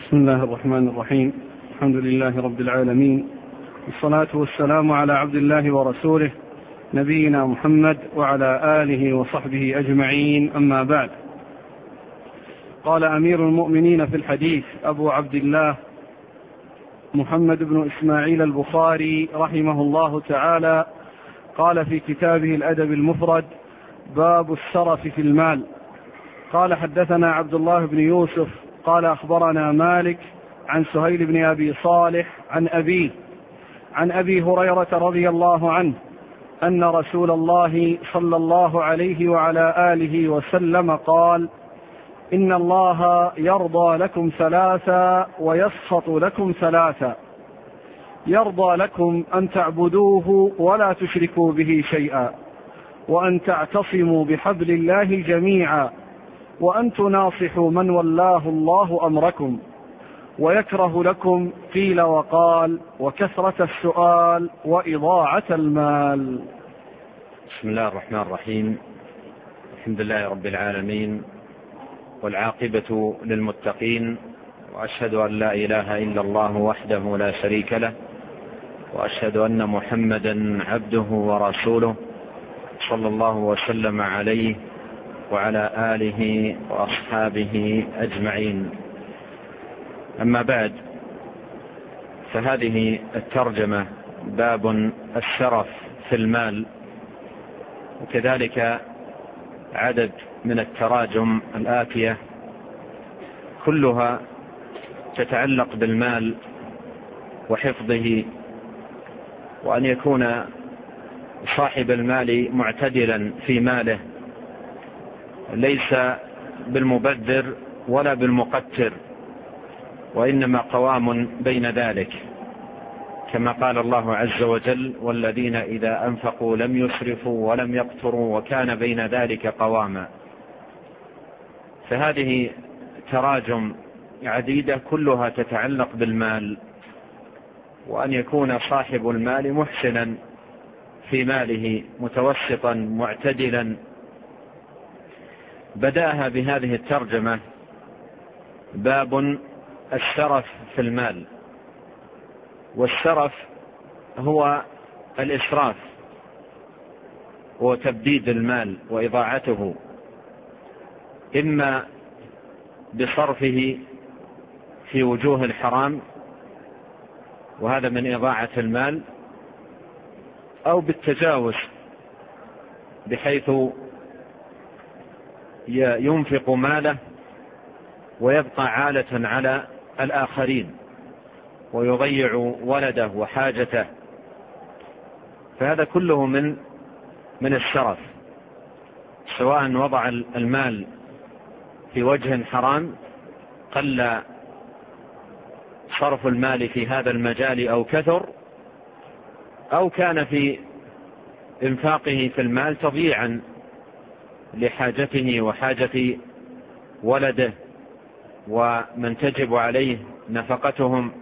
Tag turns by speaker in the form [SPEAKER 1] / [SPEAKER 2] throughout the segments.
[SPEAKER 1] بسم الله الرحمن الرحيم. الحمد لله رب العالمين، والصلاة والسلام على عبد الله ورسوله نبينا محمد وعلى آله وصحبه أجمعين، أما بعد. قال أمير المؤمنين في الحديث أبو عبد الله محمد بن إسماعيل البخاري رحمه الله تعالى، قال في كتابه الأدب المفرد: باب السرف في المال. قال: حدثنا عبد الله بن يوسف قال: أخبرنا مالك عن سهيل بن أبي صالح عن أبي هريرة رضي الله عنه أن رسول الله صلى الله عليه وعلى آله وسلم قال: إن الله يرضى لكم ثلاثا ويسخط لكم ثلاثا: يرضى لكم أن تعبدوه ولا تشركوا به شيئا، وأن تعتصموا بحبل الله جميعا، وأن تناصحوا من ولاه الله أمركم، ويكره لكم قيل وقال وكثرة السؤال وإضاعة المال.
[SPEAKER 2] بسم الله الرحمن الرحيم. الحمد لله رب العالمين، والعاقبة للمتقين، وأشهد أن لا إله إلا الله وحده لا شريك له، وأشهد أن محمدا عبده ورسوله صلى الله وسلم عليه وعلى آله وأصحابه أجمعين. أما بعد، فهذه الترجمة باب السرف في المال، وكذلك عدد من التراجم الآتية كلها تتعلق بالمال وحفظه، وأن يكون صاحب المال معتدلا في ماله، ليس بالمبذر ولا بالمقتر، وإنما قوام بين ذلك، كما قال الله عز وجل: والذين إذا أنفقوا لم يسرفوا ولم يقتروا وكان بين ذلك قواما. فهذه تراجم عديدة كلها تتعلق بالمال، وأن يكون صاحب المال محسنا في ماله، متوسطا معتدلا. بدأها بهذه الترجمة: باب السرف في المال. والسرف هو الإسراف وتبديد المال وإضاعته، إما بصرفه في وجوه الحرام، وهذا من إضاعة المال، أو بالتجاوز، بحيث ينفق ماله ويبقى عالة على الآخرين ويضيع ولده وحاجته. فهذا كله من السرف، سواء وضع المال في وجه حرام قل صرف المال في هذا المجال أو كثر، أو كان في إنفاقه في المال تضييعا لحاجته وحاجة ولده ومن تجب عليه نفقتهم.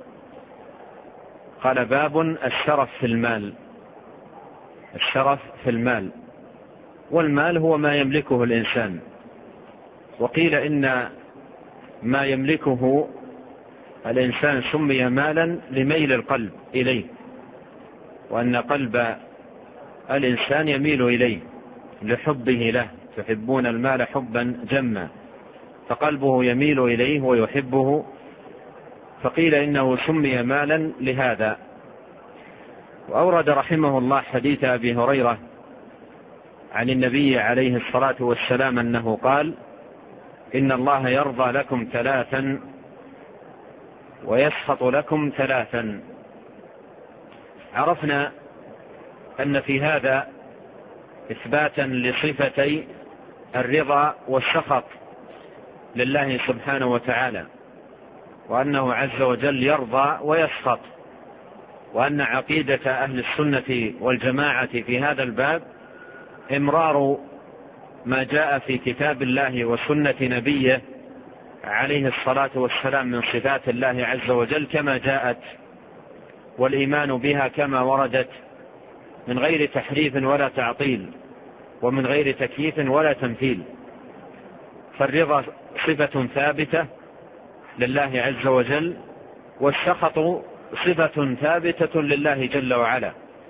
[SPEAKER 2] قال: باب السرف في المال. السرف في المال، والمال هو ما يملكه الإنسان، وقيل إن ما يملكه الإنسان سمي مالا لميل القلب إليه، وأن قلب الإنسان يميل إليه لحبه له، تحبون المال حبا جما، فقلبه يميل إليه ويحبه، فقيل إنه سمي مالا لهذا. وأورد رحمه الله حديث أبي هريرة عن النبي عليه الصلاة والسلام أنه قال: إن الله يرضى لكم ثلاثا ويسخط لكم ثلاثا. عرفنا أن في هذا إثباتا لصفتي الرضا والسخط لله سبحانه وتعالى، وأنه عز وجل يرضى ويسخط، وأن عقيدة أهل السنة والجماعة في هذا الباب إمرار ما جاء في كتاب الله وسنة نبيه عليه الصلاة والسلام من صفات الله عز وجل كما جاءت، والإيمان بها كما وردت، من غير تحريف ولا تعطيل، ومن غير تكييف ولا تمثيل. فالرضا صفة ثابتة لله عز وجل، والسخط صفة ثابتة لله جل وعلا،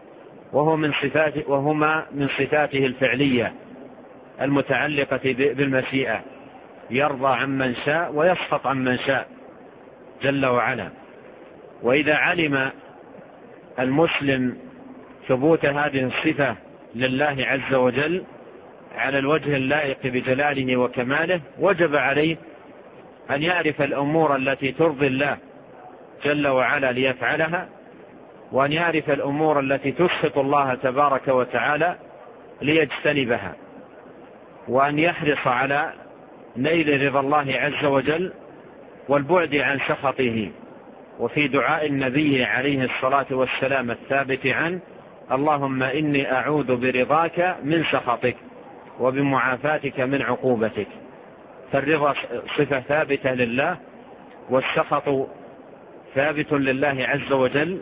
[SPEAKER 2] وهما من صفاته الفعلية المتعلقة بالمشيئة، يرضى عمن شاء ويسخط عمن شاء جل وعلا. وإذا علم المسلم ثبوت هذه الصفة لله عز وجل على الوجه اللائق بجلاله وكماله، وجب عليه أن يعرف الأمور التي ترضي الله جل وعلا ليفعلها، وأن يعرف الأمور التي تسخط الله تبارك وتعالى ليجتنبها، وأن يحرص على نيل رضا الله عز وجل والبعد عن سخطه. وفي دعاء النبي عليه الصلاة والسلام الثابت عنه: اللهم إني أعوذ برضاك من سخطك وبمعافاتك من عقوبتك. فالرضا صفة ثابتة لله، والسخط ثابت لله عز وجل،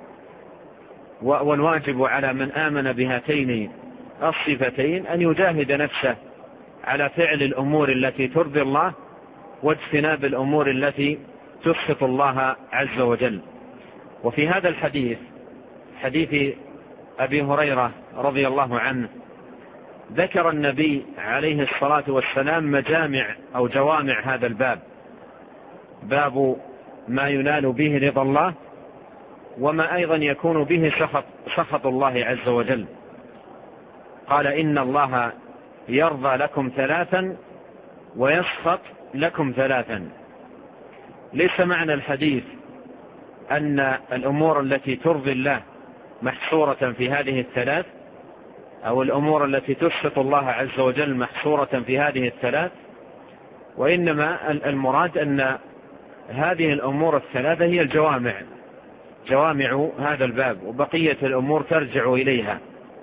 [SPEAKER 2] والواجب على من آمن بهاتين الصفتين أن يجاهد نفسه على فعل الأمور التي ترضي الله واجتناب الأمور التي تسخط الله عز وجل. وفي هذا الحديث، حديث أبي هريرة رضي الله عنه، ذكر النبي عليه الصلاة والسلام مجامع أو جوامع هذا الباب، باب ما ينال به رضا الله، وما أيضا يكون به سخط الله عز وجل. قال: إن الله يرضى لكم ثلاثا ويسخط لكم ثلاثا. ليس معنى الحديث أن الأمور التي ترضي الله محصورة في هذه الثلاث، أو الأمور التي تسخط الله عز وجل محصورة في هذه الثلاث، وإنما المراد أن هذه الأمور الثلاثة هي جوامع هذا الباب، وبقية الأمور ترجع إليها.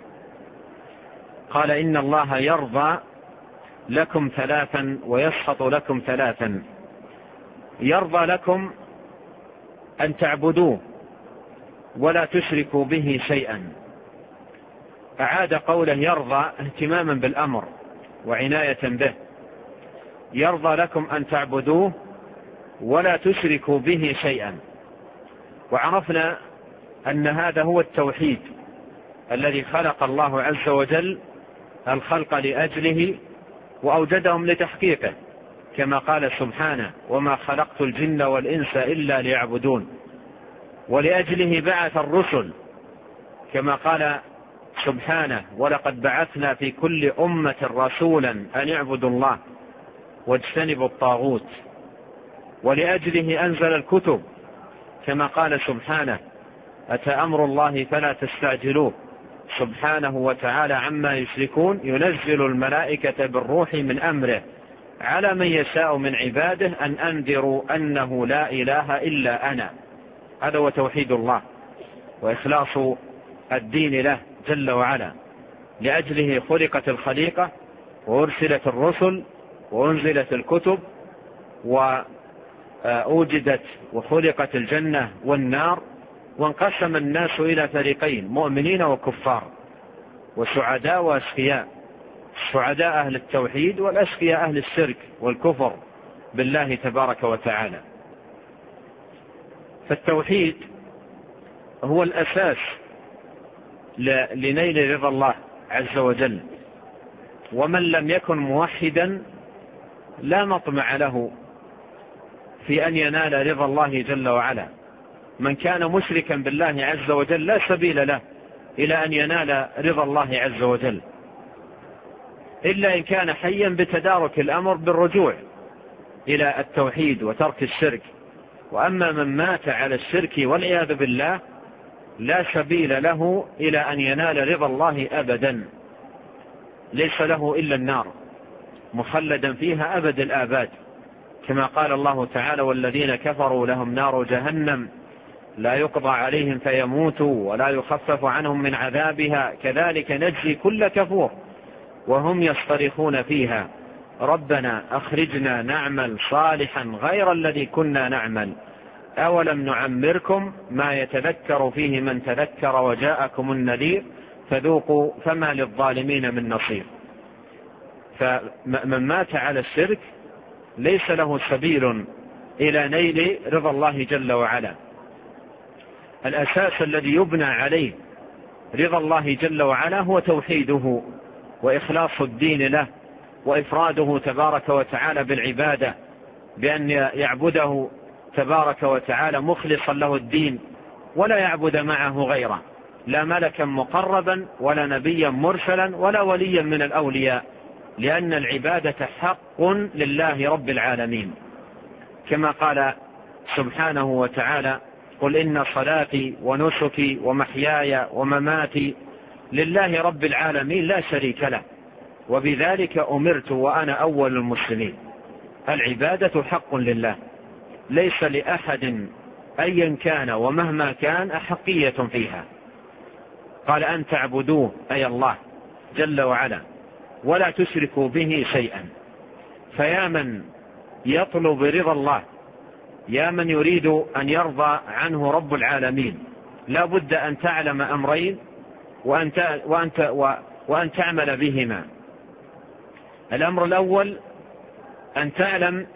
[SPEAKER 2] قال: إن الله يرضى لكم ثلاثا ويسخط لكم ثلاثا. يرضى لكم أن تعبدوه ولا تشركوا به شيئا. أعاد قوله يرضى اهتماما بالأمر وعناية به. يرضى لكم أن تعبدوه ولا تشركوا به شيئا. وعرفنا أن هذا هو التوحيد الذي خلق الله عز وجل الخلق لأجله وأوجدهم لتحقيقه، كما قال سبحانه: وما خلقت الجن والإنس إلا ليعبدون. ولأجله بعث الرسل، كما قال سبحانه: ولقد بعثنا في كل أمة رسولا أن يعبدوا الله واجتنبوا الطاغوت. ولأجله أنزل الكتب، كما قال سبحانه: أتى أمر الله فلا تستعجلوه سبحانه وتعالى عما يشركون، ينزل الملائكة بالروح من أمره على من يشاء من عباده أن أنذروا أنه لا إله إلا أنا. هذا هو توحيد الله وإخلاص الدين له جل وعلا. لأجله خلقت الخليقة وأرسلت الرسل وأنزلت الكتب وأوجدت وخلقت الجنة والنار، وانقسم الناس إلى فريقين: مؤمنين وكفار، وسعداء وأشقياء. السعداء أهل التوحيد، والأشقياء أهل الشرك والكفر بالله تبارك وتعالى. فالتوحيد هو الأساس لنيل رضا الله عز وجل، ومن لم يكن موحدا لا مطمع له في أن ينال رضا الله جل وعلا. من كان مشركا بالله عز وجل لا سبيل له إلى أن ينال رضا الله عز وجل، إلا إن كان حيا بتدارك الأمر بالرجوع إلى التوحيد وترك الشرك. وأما من مات على الشرك والعياذ بالله لا سبيل له إلى أن ينال رضا الله أبدا، ليس له إلا النار مخلدا فيها أبد الآباد، كما قال الله تعالى: والذين كفروا لهم نار جهنم لا يقضى عليهم فيموتوا ولا يخفف عنهم من عذابها كذلك نجزي كل كفور وهم يصطرخون فيها ربنا أخرجنا نعمل صالحا غير الذي كنا نعمل أولم نعمركم ما يتذكر فيه من تذكر وجاءكم النذير فذوقوا فما للظالمين من نصير. فمن مات على الشرك ليس له سبيل إلى نيل رضا الله جل وعلا. الأساس الذي يبنى عليه رضا الله جل وعلا هو توحيده وإخلاص الدين له وإفراده تبارك وتعالى بالعبادة، بأن يعبده تبارك وتعالى مخلصا له الدين ولا يعبد معه غيره، لا ملكا مقربا ولا نبيا مرسلا ولا وليا من الأولياء، لأن العبادة حق لله رب العالمين، كما قال سبحانه وتعالى: قل إن صلاتي ونسكي ومحياي ومماتي لله رب العالمين لا شريك له وبذلك أمرت وأنا أول المسلمين. العبادة حق لله، ليس لأحد أيا كان ومهما كان أحقية فيها. قال: أن تعبدوه أي الله جل وعلا ولا تشركوا به شيئا. فيا من يطلب رضا الله، يا من يريد أن يرضى عنه رب العالمين، لا بد أن تعلم أمرين وأن تعمل بهما. الأمر الأول أن تعلم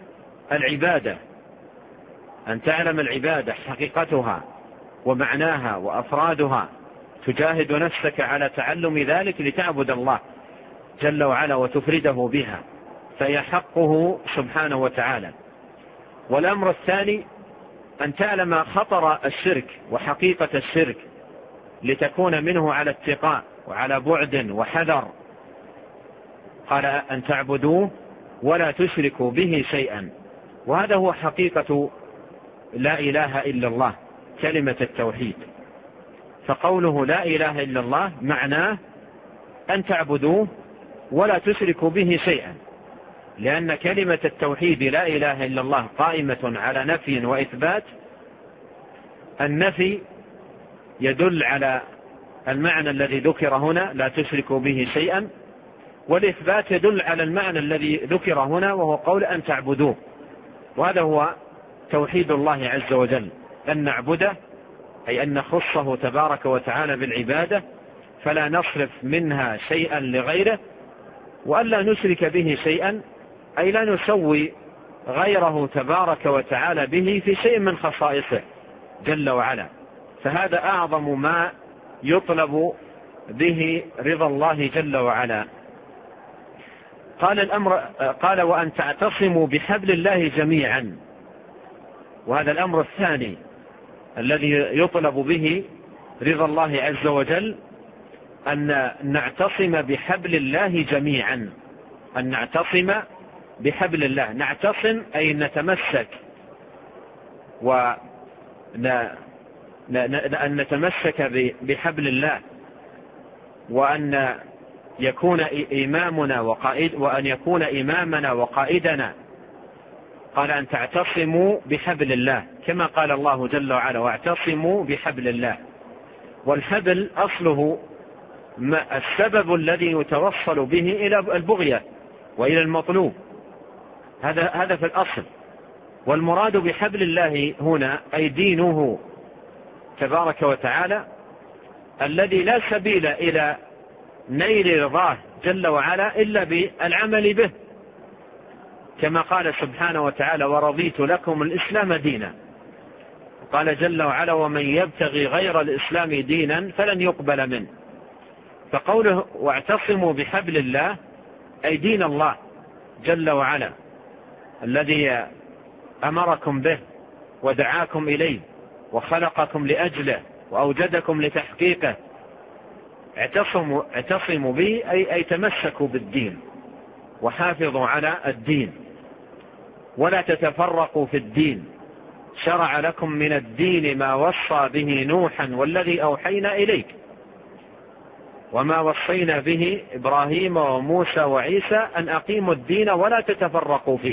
[SPEAKER 2] العبادة حقيقتها ومعناها وأفرادها، تجاهد نفسك على تعلم ذلك لتعبد الله جل وعلا وتفرده بها، فهي حقه سبحانه وتعالى. والأمر الثاني أن تعلم خطر الشرك وحقيقة الشرك لتكون منه على اتقاء وعلى بعد وحذر. قال: أن تعبدوه ولا تشركوا به شيئا، وهذا هو حقيقة لا إله إلا الله، كلمة التوحيد. فقوله لا إله إلا الله معناه أن تعبدوه ولا تشركوا به شيئا، لأن كلمة التوحيد لا إله إلا الله قائمة على نفي وإثبات. النفي يدل على المعنى الذي ذكر هنا لا تشركوا به شيئا، والإثبات يدل على المعنى الذي ذكر هنا وهو قول أن تعبدوه. وهذا هو توحيد الله عز وجل، أن نعبده أي أن نخصه تبارك وتعالى بالعبادة، فلا نصرف منها شيئا لغيره، وأن لا نشرك به شيئا أي لا نسوي غيره تبارك وتعالى به في شيء من خصائصه جل وعلا. فهذا أعظم ما يطلب به رضا الله جل وعلا. قال: وأن تعتصموا بحبل الله جميعا. وهذا الأمر الثاني الذي يطلب به رضا الله عز وجل، أن نعتصم بحبل الله جميعا. أن نعتصم بحبل الله، نعتصم أي نتمسك، وأن نتمسك بحبل الله، وأن يكون إمامنا وأن يكون إمامنا وقائدنا. قال: أن تعتصموا بحبل الله، كما قال الله جل وعلا: واعتصموا بحبل الله. والحبل أصله السبب الذي يتوصل به إلى البغية وإلى المطلوب، هذا في الأصل. والمراد بحبل الله هنا أي دينه تبارك وتعالى، الذي لا سبيل إلى نيل رضاه جل وعلا إلا بالعمل به، كما قال سبحانه وتعالى: ورضيت لكم الإسلام دينا. قال جل وعلا: ومن يبتغي غير الإسلام دينا فلن يقبل منه. فقوله واعتصموا بحبل الله أي دين الله جل وعلا الذي أمركم به ودعاكم إليه وخلقكم لأجله وأوجدكم لتحقيقه. اعتصموا به أي تمسكوا بالدين وحافظوا على الدين ولا تتفرقوا في الدين. شرع لكم من الدين ما وصى به نوحا والذي أوحينا إليك وما وصينا به إبراهيم وموسى وعيسى أن أقيموا الدين ولا تتفرقوا فيه.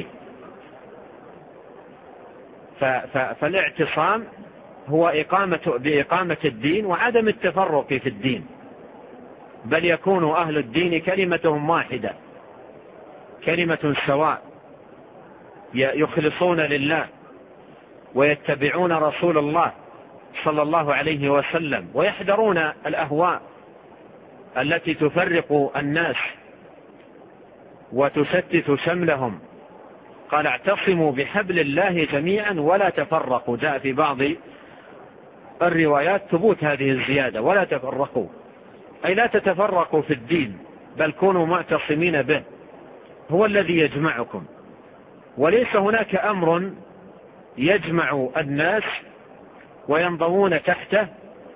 [SPEAKER 2] فالاعتصام هو بإقامة الدين وعدم التفرق في الدين، بل يكون أهل الدين كلمتهم واحدة، كلمة سواء، يخلصون لله ويتبعون رسول الله صلى الله عليه وسلم ويحذرون الأهواء التي تفرق الناس وتشتت شملهم قال اعتصموا بحبل الله جميعا ولا تفرقوا. جاء في بعض الروايات ثبوت هذه الزيادة ولا تفرقوا، أي لا تتفرقوا في الدين، بل كونوا معتصمين به، هو الذي يجمعكم. وليس هناك أمر يجمع الناس وينضمون تحته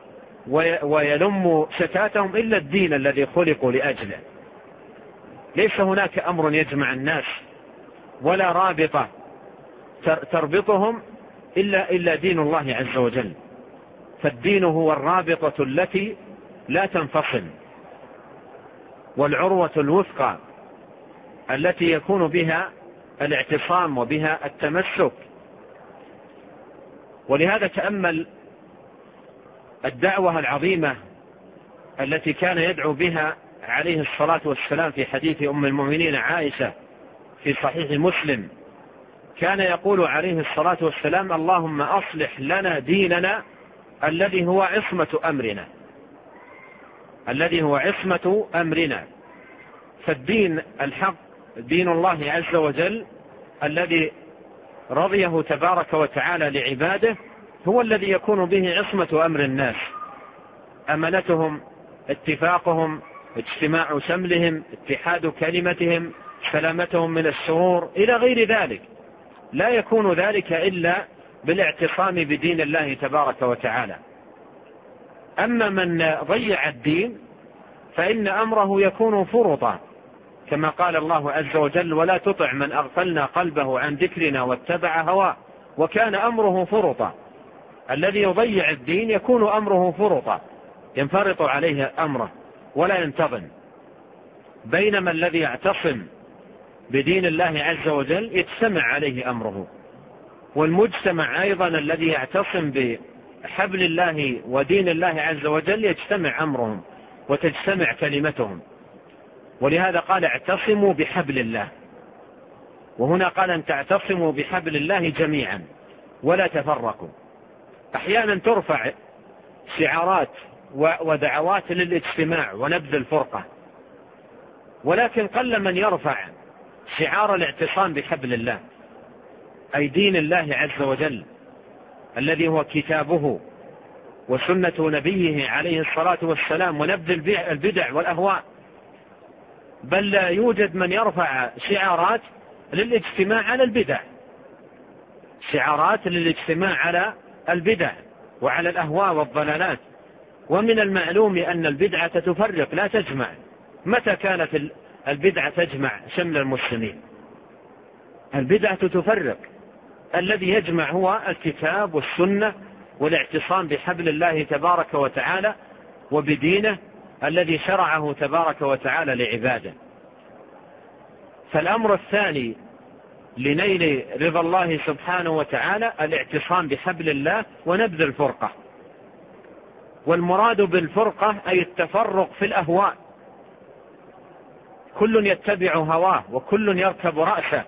[SPEAKER 2] ويلم شتاتهم إلا الدين الذي خلقوا لأجله. ليس هناك أمر يجمع الناس ولا رابطة تربطهم إلا دين الله عز وجل. فالدين هو الرابطة التي لا تنفصل، والعروة الوثقى التي يكون بها الاعتصام وبها التمسك. ولهذا تأمل الدعوة العظيمة التي كان يدعو بها عليه الصلاة والسلام في حديث أم المؤمنين عائشة في صحيح مسلم. كان يقول عليه الصلاة والسلام: اللهم أصلح لنا ديننا الذي هو عصمة أمرنا. فالدين الحق دين الله عز وجل الذي رضيه تبارك وتعالى لعباده هو الذي يكون به عصمة أمر الناس، أمانتهم، اتفاقهم، اجتماع شملهم، اتحاد كلمتهم، سلامتهم من الشرور إلى غير ذلك. لا يكون ذلك إلا بالاعتصام بدين الله تبارك وتعالى. أما من ضيع الدين فإن أمره يكون فرطا، كما قال الله عز وجل: ولا تطع من أغفلنا قلبه عن ذكرنا واتبع هواه وكان أمره فرطا. الذي يضيع الدين يكون أمره فرطا، ينفرط عليه أمره ولا ينتظم. بينما الذي يعتصم بدين الله عز وجل يجتمع عليه أمره. والمجتمع أيضا الذي يعتصم بحبل الله ودين الله عز وجل يجتمع أمرهم وتجتمع كلمتهم. ولهذا قال: اعتصموا بحبل الله. وهنا قال: أن تعتصموا بحبل الله جميعا ولا تفرقوا. أحيانا ترفع شعارات ودعوات للاجتماع ونبذ الفرقة، ولكن قل من يرفع شعار الاعتصام بحبل الله، أي دين الله عز وجل الذي هو كتابه وسنة نبيه عليه الصلاة والسلام، ونبذ البدع والأهواء. بل لا يوجد من يرفع شعارات للاجتماع على البدع، شعارات للاجتماع على البدع وعلى الأهواء والضلالات. ومن المعلوم أن البدعة تفرق لا تجمع. متى كانت البدعة تجمع شمل المسلمين؟ البدعة تفرق. الذي يجمع هو الكتاب والسنة والاعتصام بحبل الله تبارك وتعالى وبدينه الذي شرعه تبارك وتعالى لعباده. فالأمر الثاني لنيل رضا الله سبحانه وتعالى الاعتصام بحبل الله ونبذ الفرقة. والمراد بالفرقة أي التفرق في الأهواء، كل يتبع هواه وكل يركب رأسه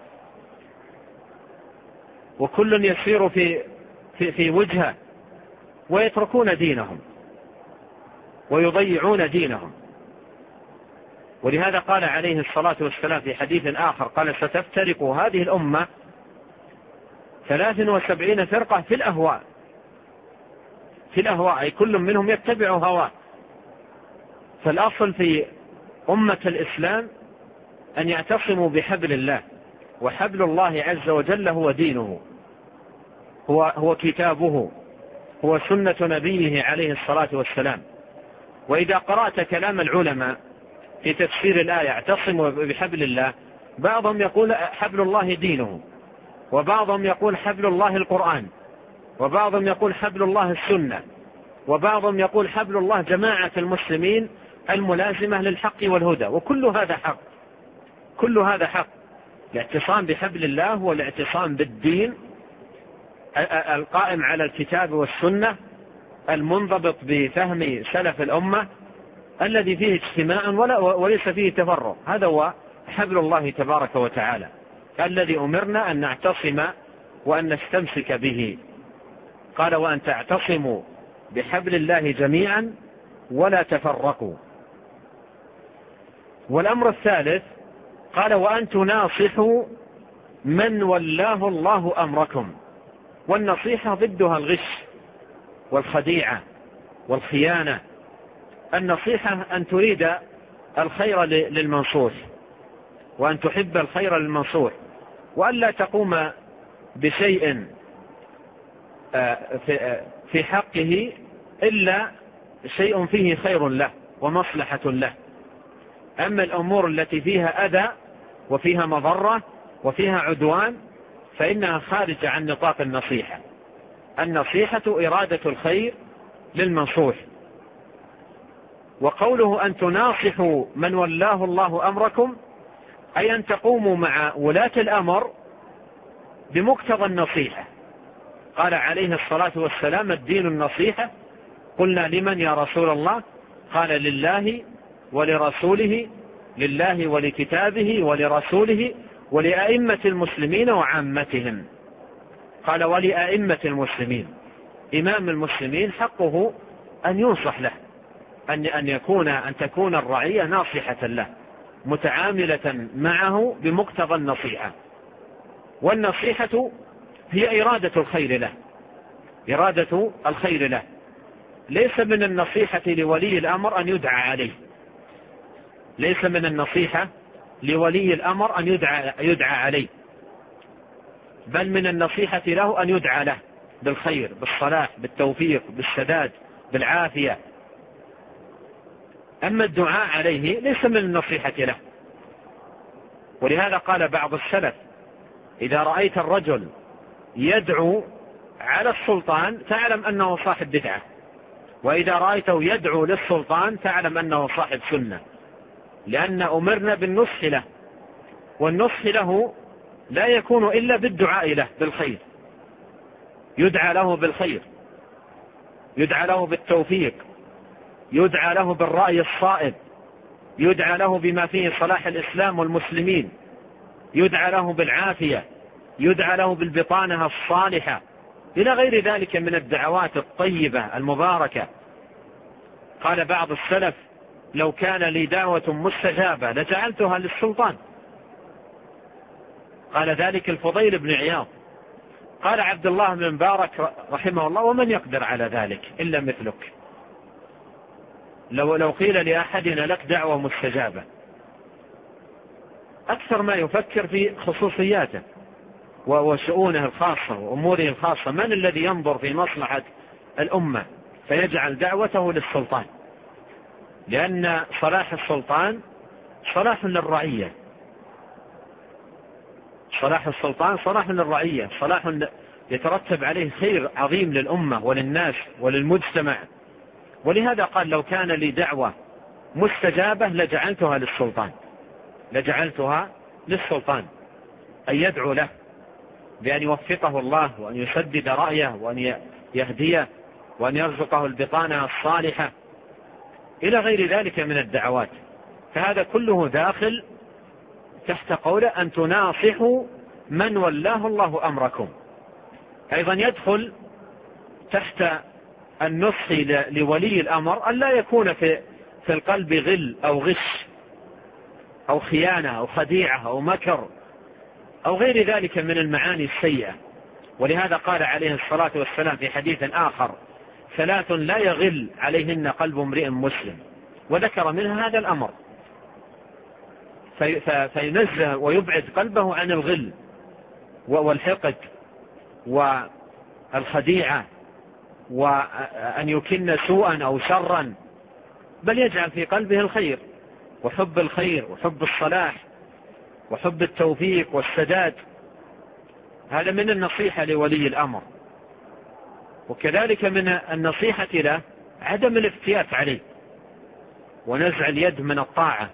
[SPEAKER 2] وكل يسير في وجهه، ويتركون دينهم ويضيعون دينهم. ولهذا قال عليه الصلاة والسلام في حديث آخر قال: ستفترق هذه الأمة 73 فرقة في الأهواء، أي كل منهم يتبع هواه. فالأصل في أمة الإسلام أن يعتصموا بحبل الله، وحبل الله عز وجل هو دينه، هو كتابه، هو سنة نبيه عليه الصلاة والسلام. وإذا قرأت كلام العلماء في تفسير الآية اعتصموا بحبل الله، بعضهم يقول حبل الله دينه، وبعضهم يقول حبل الله القرآن، وبعضهم يقول حبل الله السنة، وبعضهم يقول حبل الله جماعة المسلمين الملازمة للحق والهدى. وكل هذا حق، كل هذا حق. الاعتصام بحبل الله هو الاعتصام بالدين القائم على الكتاب والسنة المنضبط بفهم سلف الأمة الذي فيه اجتماع وليس فيه تفرق. هذا هو حبل الله تبارك وتعالى الذي أمرنا أن نعتصم وأن نستمسك به. قال: وأن تعتصموا بحبل الله جميعا ولا تفرقوا. والأمر الثالث قال: وأن تناصحوا من ولاه الله أمركم. والنصيحة ضدها الغش والخديعة والخيانة. النصيحة أن تريد الخير للمنصوح، وأن تحب الخير للمنصوح، وأن لا تقوم بشيء في حقه إلا شيء فيه خير له ومصلحة له. أما الأمور التي فيها أذى وفيها مضرة وفيها عدوان فإنها خارجة عن نطاق النصيحة. النصيحة إرادة الخير للمنصوح. وقوله أن تناصحوا من ولاه الله أمركم أي أن تقوموا مع ولاة الأمر بمقتضى النصيحة. قال عليه الصلاة والسلام: الدين النصيحة. قلنا: لمن يا رسول الله؟ قال: لله ولرسوله، لله ولكتابه ولرسوله ولأئمة المسلمين وعامتهم. قال: ولأئمة المسلمين. إمام المسلمين حقه أن ينصح له، أن تكون الرعية ناصحة له متعاملة معه بمقتضى النصيحة. والنصيحة هي إرادة الخير له، إرادة الخير له. ليس من النصيحة لولي الأمر أن يدعى عليه، ليس من النصيحة لولي الأمر أن يدعى عليه، بل من النصيحة له أن يدعى له بالخير، بالصلاح، بالتوفيق، بالسداد، بالعافية. أما الدعاء عليه ليس من النصيحة له. ولهذا قال بعض السلف: إذا رأيت الرجل يدعو على السلطان فاعلم أنه صاحب بدعة، وإذا رأيته يدعو للسلطان فاعلم أنه صاحب سنة، لأن أمرنا بالنصح له، والنصح له لا يكون إلا بالدعاء له بالخير. يدعى له بالخير، يدعى له بالتوفيق، يدعى له بالرأي الصائب، يدعى له بما فيه صلاح الإسلام والمسلمين، يدعى له بالعافية، يدعى له بالبطانة الصالحة، إلى غير ذلك من الدعوات الطيبة المباركة. قال بعض السلف: لو كان لي دعوة مستجابة لجعلتها للسلطان. قال ذلك الفضيل بن عياض. قال عبد الله بن مبارك رحمه الله: ومن يقدر على ذلك إلا مثلك. لو قيل لأحدنا لك دعوة مستجابة أكثر ما يفكر في خصوصياته وشؤونه الخاصة وأموره الخاصة. من الذي ينظر في مصلحة الأمة فيجعل دعوته للسلطان؟ لأن صلاح السلطان صلاح للرعية، صلاح السلطان صلاح للرعية، صلاح يترتب عليه خير عظيم للأمة وللناس وللمجتمع. ولهذا قال: لو كان لي دعوة مستجابة لجعلتها للسلطان، لجعلتها للسلطان، أن يدعو له بأن يوفقه الله وأن يسدد رأيه وأن يهديه وأن يرزقه البطانة الصالحة إلى غير ذلك من الدعوات. فهذا كله داخل تحت قوله: أن تناصحوا من ولاه الله أمركم. أيضا يدخل تحت النصح لولي الأمر أن لا يكون في القلب غل أو غش أو خيانة أو خديعة أو مكر أو غير ذلك من المعاني السيئة. ولهذا قال عليه الصلاة والسلام في حديث آخر: 3 لا يغل عليهن قلب امرئ مسلم، وذكر منها هذا الأمر، فينزه ويبعد قلبه عن الغل والحقد والخديعة وأن يكن سوءا أو شرا، بل يجعل في قلبه الخير وحب الخير وحب الصلاح وحب التوفيق والسداد. هذا من النصيحة لولي الأمر. وكذلك من النصيحة له عدم الافتيات عليه ونزع اليد من الطاعة.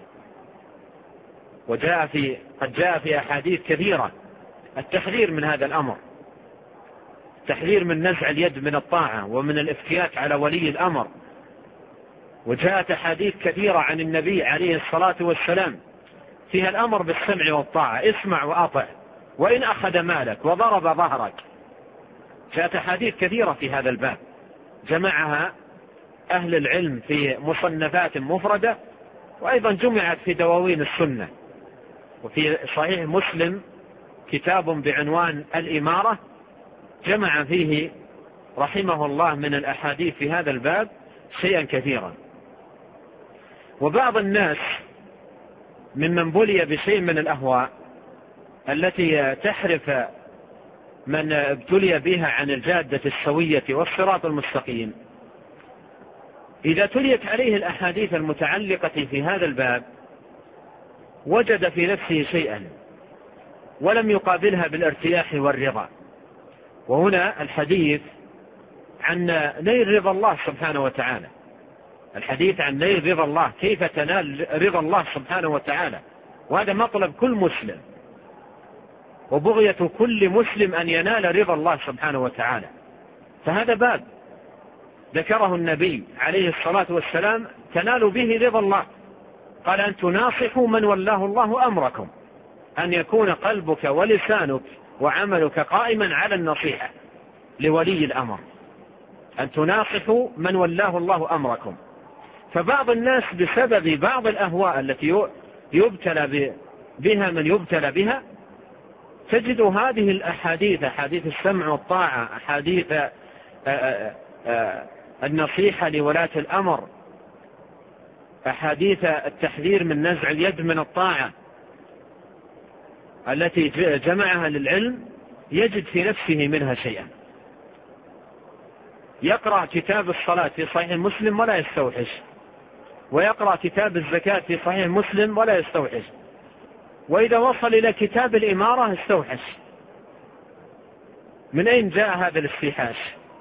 [SPEAKER 2] قد جاء في أحاديث كثيرة التحذير من هذا الأمر، التحذير من نزع اليد من الطاعة ومن الافتيات على ولي الأمر. وجاءت أحاديث كثيرة عن النبي عليه الصلاة والسلام فيها الأمر بالسمع والطاعة: اسمع وأطع وإن أخذ مالك وضرب ظهرك. جاءت أحاديث كثيرة في هذا الباب جمعها أهل العلم في مصنفات مفردة، وأيضا جمعت في دواوين السنة. وفي صحيح مسلم كتاب بعنوان الإمارة، جمع فيه رحمه الله من الأحاديث في هذا الباب شيئا كثيرا. وبعض الناس ممن بلي بشيء من الأهواء التي تحرف من ابتلي بها عن الجادة السوية والصراط المستقيم، إذا تليت عليه الأحاديث المتعلقة في هذا الباب وجد في نفسه شيئا ولم يقابلها بالارتياح والرضا. وهنا الحديث عن نيل رضا الله سبحانه وتعالى، الحديث عن نيل رضا الله، كيف تنال رضا الله سبحانه وتعالى، وهذا مطلب كل مسلم وبغية كل مسلم أن ينال رضا الله سبحانه وتعالى. فهذا باب ذكره النبي عليه الصلاة والسلام تنال به رضا الله، قال أن تناصحوا من ولاه الله أمركم، أن يكون قلبك ولسانك وعملك قائما على النصيحة لولي الأمر، أن تناصحوا من ولاه الله أمركم. فبعض الناس بسبب بعض الأهواء التي يبتلى بها من يبتلى بها، تجد هذه الأحاديث، أحاديث السمع والطاعة، أحاديث النصيحة لولاة الأمر، أحاديث التحذير من نزع اليد من الطاعة التي جمعها للعلم، يجد في نفسه منها شيئا. يقرأ كتاب الصلاة في صحيح مسلم ولا يستوحش، ويقرأ كتاب الزكاة في صحيح مسلم ولا يستوحش، وإذا وصل إلى كتاب الإمارة استوحش. من أين جاء هذا الاستيحاش؟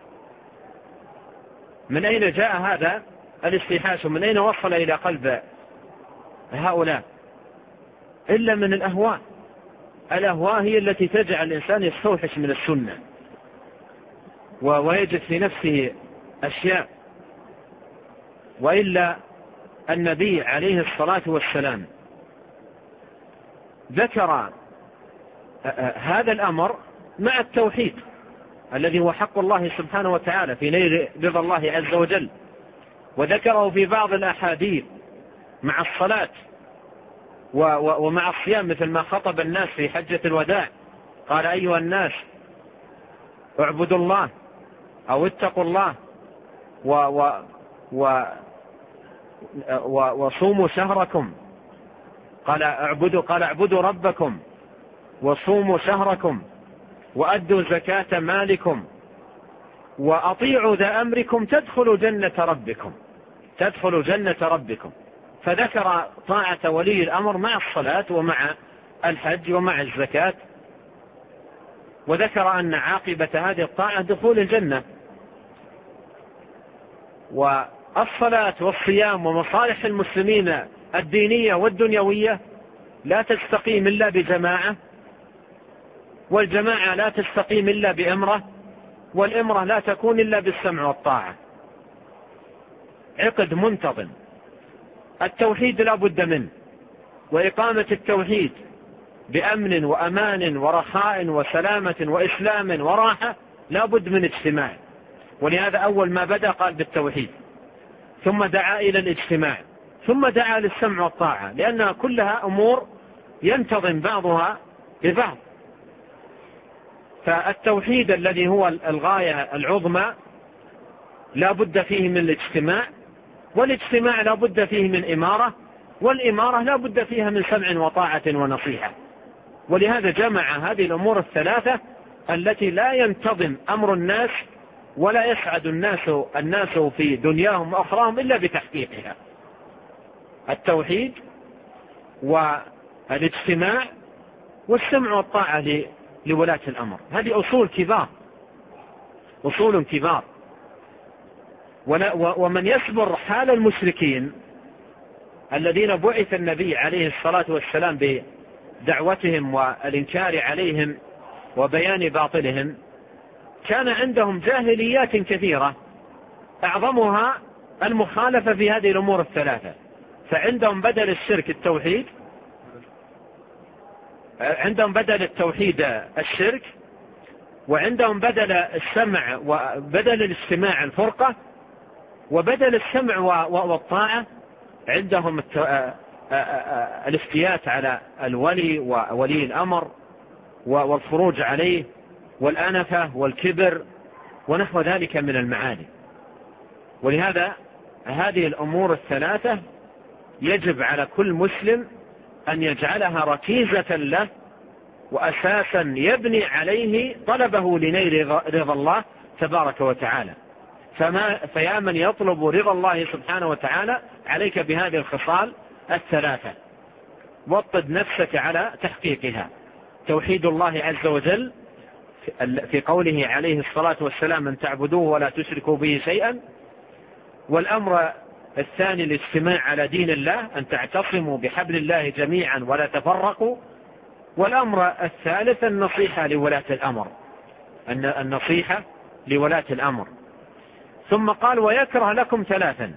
[SPEAKER 2] من أين جاء هذا الاستيحاش؟ ومن أين وصل إلى قلب هؤلاء؟ إلا من الأهواء. الأهواء هي التي تجعل الإنسان يستوحش من السنة ويجد في نفسه أشياء. وإلا النبي عليه الصلاة والسلام ذكر هذا الأمر مع التوحيد الذي هو حق الله سبحانه وتعالى في نيل رضا الله عز وجل، وذكره في بعض الأحاديث مع الصلاة ومع الصيام، مثل ما خطب الناس في حجة الوداع، قال أيها الناس اعبدوا الله أو اتقوا الله وصوموا شهركم. قال اعبدوا ربكم وصوموا شهركم وأدوا زكاة مالكم وأطيعوا ذا أمركم تدخلوا جنة ربكم. فذكر طاعة ولي الأمر مع الصلاة ومع الحج ومع الزكاة، وذكر أن عاقبة هذه الطاعة دخول الجنة. والصلاة والصيام ومصالح المسلمين الدينية والدنيوية لا تستقيم إلا بجماعة، والجماعة لا تستقيم إلا بإمرة، والإمرة لا تكون إلا بالسمع والطاعة. عقد منتظم. التوحيد لا بد منه، وإقامة التوحيد بأمن وأمان ورخاء وسلامة وإسلام وراحة لا بد من اجتماع. ولهذا أول ما بدأ قال بالتوحيد، ثم دعا إلى الاجتماع، ثم دعا للسمع والطاعة، لأنها كلها أمور ينتظم بعضها ببعض. فالتوحيد الذي هو الغاية العظمى لا بد فيه من الاجتماع، والاجتماع لا بد فيه من إمارة، والإمارة لا بد فيها من سمع وطاعة ونصيحة. ولهذا جمع هذه الأمور الثلاثة التي لا ينتظم أمر الناس ولا يسعد الناس في دنياهم وأخراهم إلا بتحقيقها: التوحيد والاجتماع والسمع والطاعة لولاة الأمر. هذه أصول كبار. ومن يصبر حال المشركين الذين بعث النبي عليه الصلاة والسلام بدعوتهم والإنكار عليهم وبيان باطلهم، كان عندهم جاهليات كثيرة أعظمها المخالفة في هذه الأمور الثلاثة. فعندهم بدل الشرك التوحيد، عندهم بدل التوحيد الشرك، وعندهم بدل السمع وبدل الاستماع الفرقة، وبدل السمع والطاعة عندهم الافتيات على الولي وولي الأمر والخروج عليه والأنفة والكبر ونحو ذلك من المعاني. ولهذا هذه الأمور الثلاثة يجب على كل مسلم أن يجعلها ركيزة له وأساسا يبني عليه طلبه لنيل رضا الله تبارك وتعالى. فيا من يطلب رضا الله سبحانه وتعالى عليك بهذه الخصال الثلاثة، وطد نفسك على تحقيقها. توحيد الله عز وجل في قوله عليه الصلاة والسلام أن تعبدوه ولا تشركوا به شيئا، والأمر الثاني الاجتماع على دين الله أن تعتصموا بحبل الله جميعا ولا تفرقوا، والأمر الثالث النصيحة لولاة الأمر، النصيحة لولاة الأمر. ثم قال ويكره لكم ثلاثا،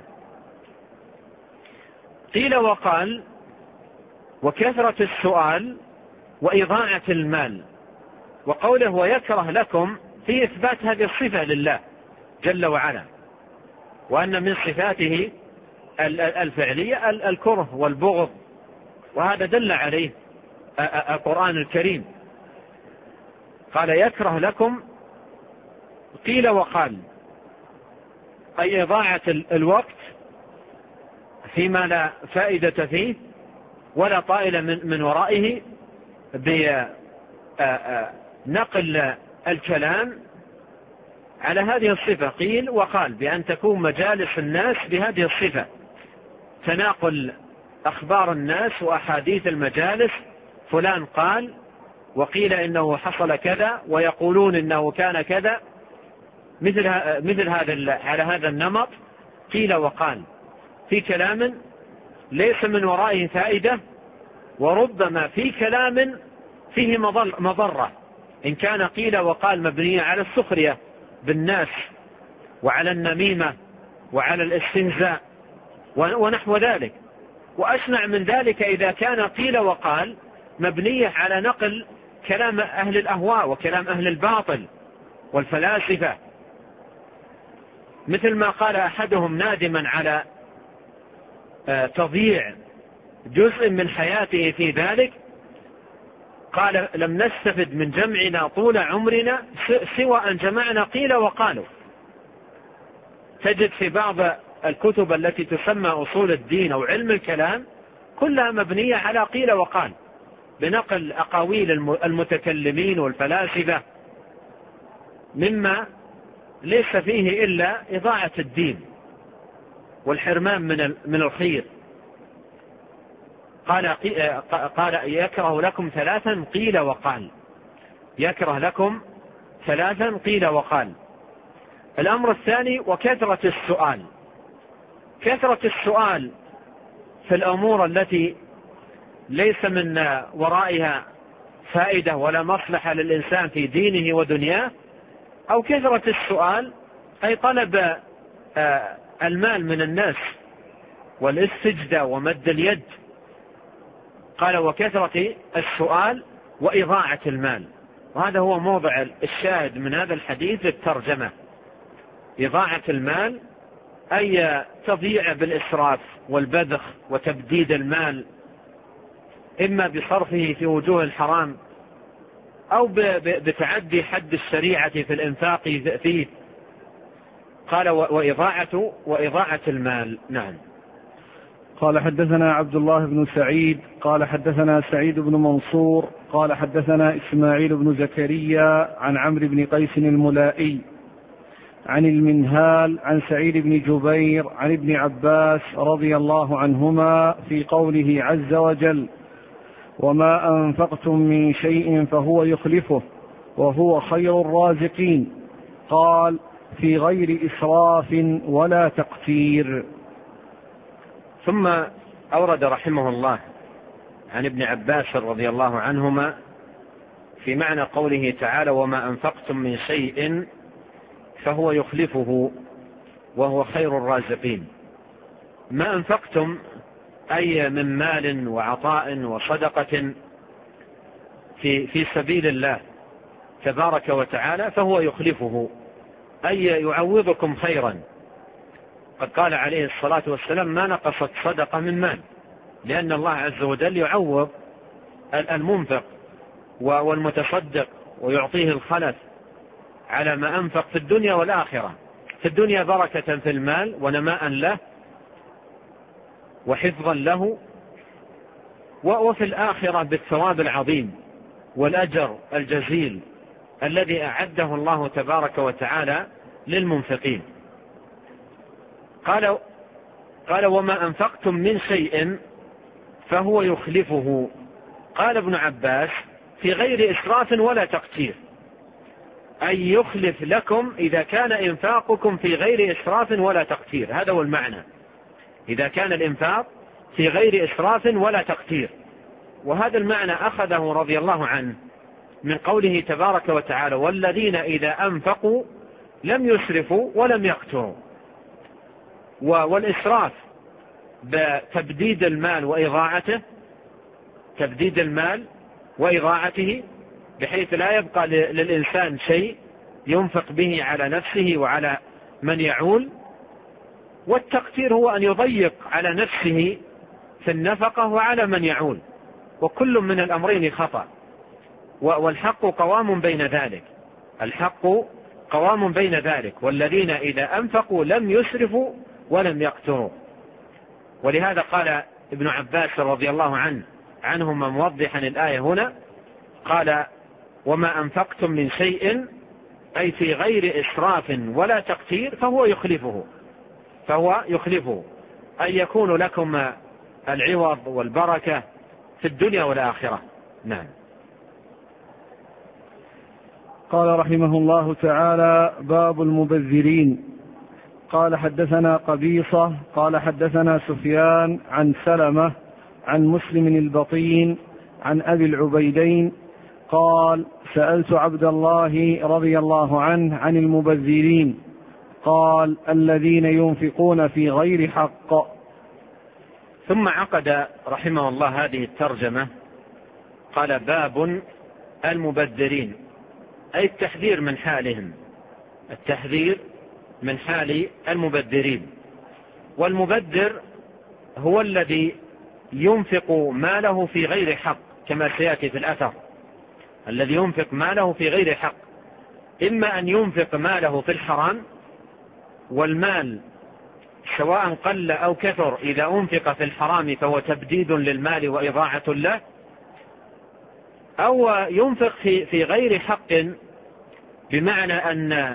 [SPEAKER 2] قيل وقال وكثرة السؤال وإضاعة المال. وقوله ويكره لكم في إثبات هذه الصفة لله جل وعلا، وأن من صفاته الفعلية الكره والبغض، وهذا دل عليه القرآن الكريم. قال يكره لكم، قيل وقال، أي إضاعة الوقت فيما لا فائدة فيه ولا طائل من ورائه، بنقل الكلام على هذه الصفة. قيل وقال بأن تكون مجالس الناس بهذه الصفة، تناقل أخبار الناس وأحاديث المجالس، فلان قال وقيل إنه حصل كذا ويقولون إنه كان كذا، مثل هذا على هذا النمط. قيل وقال في كلام ليس من ورائه فائدة، وربما في كلام فيه مضرة، إن كان قيل وقال مبنية على السخرية بالناس وعلى النميمة وعلى الاستهزاء ونحو ذلك. وأشنع من ذلك إذا كان قيل وقال مبنية على نقل كلام أهل الأهواء وكلام أهل الباطل والفلاسفة، مثل ما قال أحدهم نادما على تضييع جزء من حياته في ذلك، قال لم نستفد من جمعنا طول عمرنا سوى أن جمعنا قيل وقالوا. تجد في بعض الكتب التي تسمى أصول الدين أو علم الكلام كلها مبنية على قيل وقال، بنقل أقاويل المتكلمين والفلاسفة، مما ليس فيه إلا إضاعة الدين والحرمان من الخير. قال يكره لكم ثلاثا قيل وقال، يكره لكم ثلاثا قيل وقال. الأمر الثاني وكثرة السؤال. كثرة السؤال في الأمور التي ليس من ورائها فائدة ولا مصلحة للإنسان في دينه ودنياه، أو كثرة السؤال أي طلب المال من الناس والاستجدة ومد اليد. قال وكثرة السؤال وإضاعة المال، وهذا هو موضع الشاهد من هذا الحديث للترجمة. إضاعة المال أي تضييع بالإسراف والبذخ وتبديد المال، إما بصرفه في وجوه الحرام أو بتعدي حد الشريعة في الإنفاق فيه. قال وإضاعة المال. نعم.
[SPEAKER 1] قال حدثنا عبد الله بن سعيد قال حدثنا سعيد بن منصور قال حدثنا إسماعيل بن زكريا عن عمرو بن قيس الملائي عن المنهال عن سعيد بن جبير عن ابن عباس رضي الله عنهما في قوله عز وجل وما أنفقتم من شيء فهو يخلفه وهو خير الرازقين، قال في غير إسراف ولا تقتير.
[SPEAKER 2] ثم أورد رحمه الله عن ابن عباس رضي الله عنهما في معنى قوله تعالى وما أنفقتم من شيء فهو يخلفه وهو خير الرازقين. ما أنفقتم أي من مال وعطاء وصدقة في سبيل الله تبارك وتعالى فهو يخلفه، أي يعوضكم خيرا. قد قال عليه الصلاة والسلام ما نقصت صدقة من مال، لأن الله عز وجل يعوض المنفق والمتصدق ويعطيه الخلف على ما أنفق في الدنيا والآخرة. في الدنيا بركة في المال ونماء له وحفظا له، وفي الآخرة بالثواب العظيم والأجر الجزيل الذي أعده الله تبارك وتعالى للمنفقين. قال وما أنفقتم من شيء فهو يخلفه. قال ابن عباس في غير إسراف ولا تقتير، أي يخلف لكم إذا كان إنفاقكم في غير إسراف ولا تقتير. هذا هو المعنى، إذا كان الإنفاق في غير إسراف ولا تقتير. وهذا المعنى أخذه رضي الله عنه من قوله تبارك وتعالى والذين إذا أنفقوا لم يسرفوا ولم يقتروا. والإسراف بتبديد المال وإضاعته، تبديد المال وإضاعته بحيث لا يبقى للإنسان شيء ينفق به على نفسه وعلى من يعول. والتقتير هو أن يضيق على نفسه في النفقة وعلى من يعول، وكل من الأمرين خطأ. والحق قوام بين ذلك، الحق قوام بين ذلك. والذين إذا أنفقوا لم يسرفوا ولم يقتروا. ولهذا قال ابن عباس رضي الله عنهما موضحا الآية هنا، قال وما أنفقتم من شيء أي في غير إسراف ولا تقتير فهو يخلفه أي يكون لكم العوض والبركة في الدنيا والآخرة. نعم.
[SPEAKER 1] قال رحمه الله تعالى باب المبذرين. قال حدثنا قبيصة قال حدثنا سفيان عن سلمة عن مسلم البطين عن أبي العبيدين قال سألت عبد الله رضي الله عنه عن المبذرين قال الذين ينفقون في غير حق.
[SPEAKER 2] ثم عقد رحمه الله هذه الترجمة، قال باب المبذرين، أي التحذير من حالهم، التحذير من حال المبذرين. والمبذر هو الذي ينفق ماله في غير حق كما سيأتي في الأثر، الذي ينفق ماله في غير حق، إما أن ينفق ماله في الحرام، والمال سواء قل أو كثر إذا أنفق في الحرام فهو تبديد للمال وإضاعة له، أو ينفق في غير حق بمعنى أن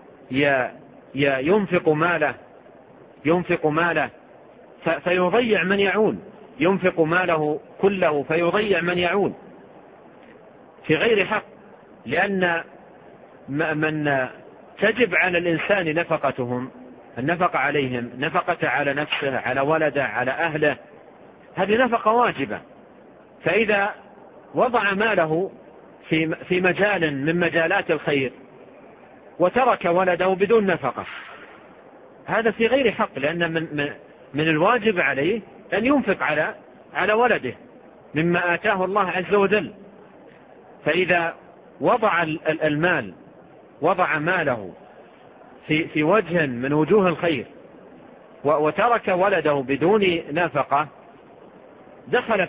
[SPEAKER 2] ينفق ماله فيضيع من يعول، ينفق ماله كله فيضيع من يعول في غير حق. لأن من تجب على الإنسان نفقتهم، النفقة عليهم، نفقة على نفسه، على ولده، على أهله، هذه نفقة واجبة. فإذا وضع ماله في مجال من مجالات الخير وترك ولده بدون نفقة، هذا في غير حق، لأن من الواجب عليه أن ينفق على ولده مما آتاه الله عز وجل. فإذا وضع المال، وضع ماله في وجه من وجوه الخير وترك ولده بدون نفقة، دخل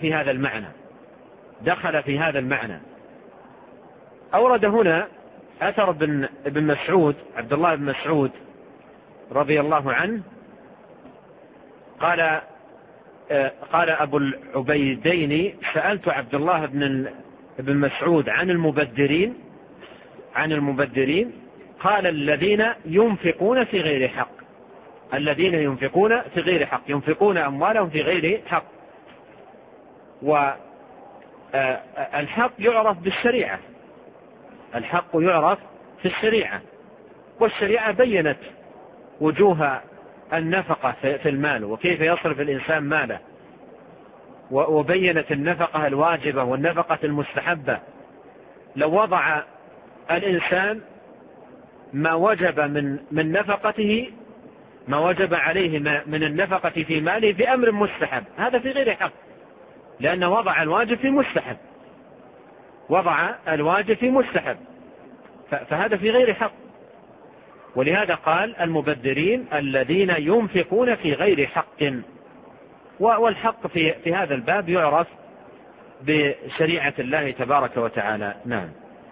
[SPEAKER 2] في هذا المعنى. أورد هنا أثر ابن مسعود، عبد الله بن مسعود رضي الله عنه قال أبو العبيدين سألت عبد الله بن مسعود عن المبذرين قال الذين ينفقون في غير حق، الذين ينفقون في غير حق، ينفقون أموالهم في غير حق. والحق يعرف بالشريعة، الحق يعرف في الشريعة، والشريعة بينت وجوه النفقة في المال وكيف يصرف الإنسان ماله، وبينت النفقة الواجبة والنفقة المستحبة. لو وضع الإنسان ما وجب من نفقته، ما وجب عليه من النفقة في ماله في أمر مستحب، هذا في غير حق، لأن وضع الواجب في مستحب، فهذا في غير حق. ولهذا قال المبذرين الذين ينفقون في غير حق. والحق في هذا الباب يعرف بشريعة الله تبارك وتعالى. نعم.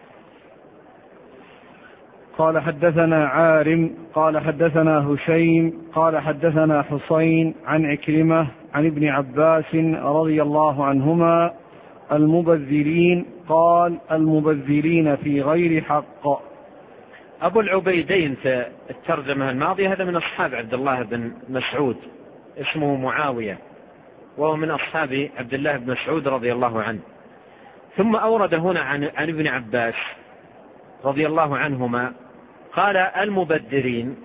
[SPEAKER 1] قال حدثنا عارم قال حدثنا هشيم قال حدثنا حسين عن عكرمة عن ابن عباس رضي الله عنهما المبذرين قال المبذرين في غير حق.
[SPEAKER 2] أبو العبيدين في الترجمة الماضية هذا من أصحاب عبد الله بن مسعود، اسمه معاوية، وهو من أصحاب عبد الله بن مسعود رضي الله عنه. ثم أورد هنا عن ابن عباس رضي الله عنهما قال المبذرين،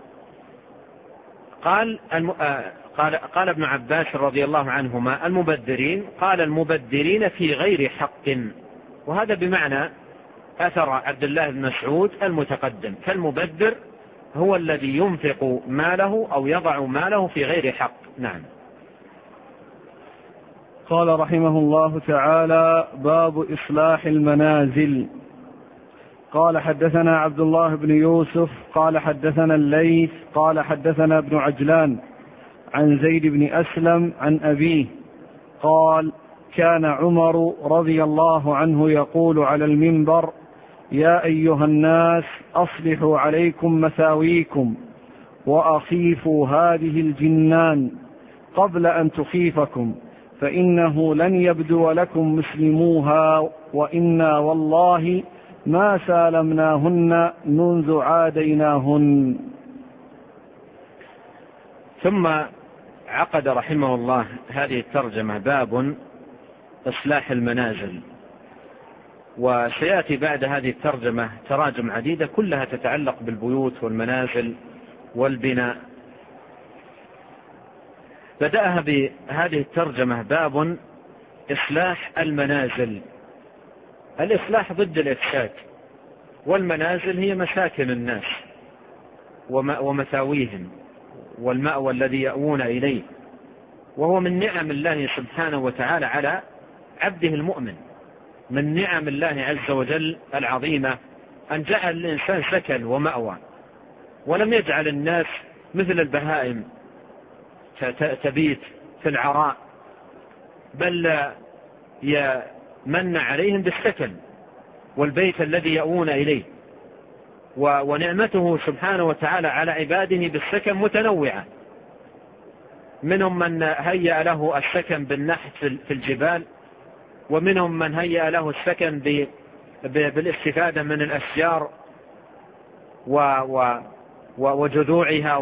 [SPEAKER 2] قال ابن عباس رضي الله عنهما المبذرين، قال المبذرين في غير حق، وهذا بمعنى أثر عبد الله بن مسعود المتقدم. فالمبذر هو الذي ينفق ماله أو يضع ماله في غير حق. نعم.
[SPEAKER 1] قال رحمه الله تعالى: باب إصلاح المنازل. قال حدثنا عبد الله بن يوسف قال حدثنا الليث قال حدثنا ابن عجلان عن زيد بن أسلم عن أبيه قال: كان عمر رضي الله عنه يقول على المنبر: يا أيها الناس أصلحوا عليكم مثاويكم وأخيفوا هذه الجنان قبل أن تخيفكم، فإنه لن يبدو لكم مسلموها، وإنا والله ما سالمناهن منذ عاديناهن.
[SPEAKER 2] ثم عقد رحمه الله هذه الترجمة: باب إصلاح المنازل. وسيأتي بعد هذه الترجمة تراجم عديدة كلها تتعلق بالبيوت والمنازل والبناء. بدأها بهذه الترجمة: باب إصلاح المنازل. الإصلاح ضد الإفساد، والمنازل هي مساكن الناس ومثاويهم والمأوى الذي يأوون إليه، وهو من نعم الله سبحانه وتعالى على عبده المؤمن. من نعم الله عز وجل العظيمة أن جعل الإنسان سكن ومأوى، ولم يجعل الناس مثل البهائم تبيت في العراء، بل يمن عليهم بالسكن والبيت الذي يأوون إليه. ونعمته سبحانه وتعالى على عباده بالسكن متنوعة، منهم من هيأ له السكن بالنحت في الجبال، ومنهم من هيأ له السكن بالاستفادة من الأشجار وجذوعها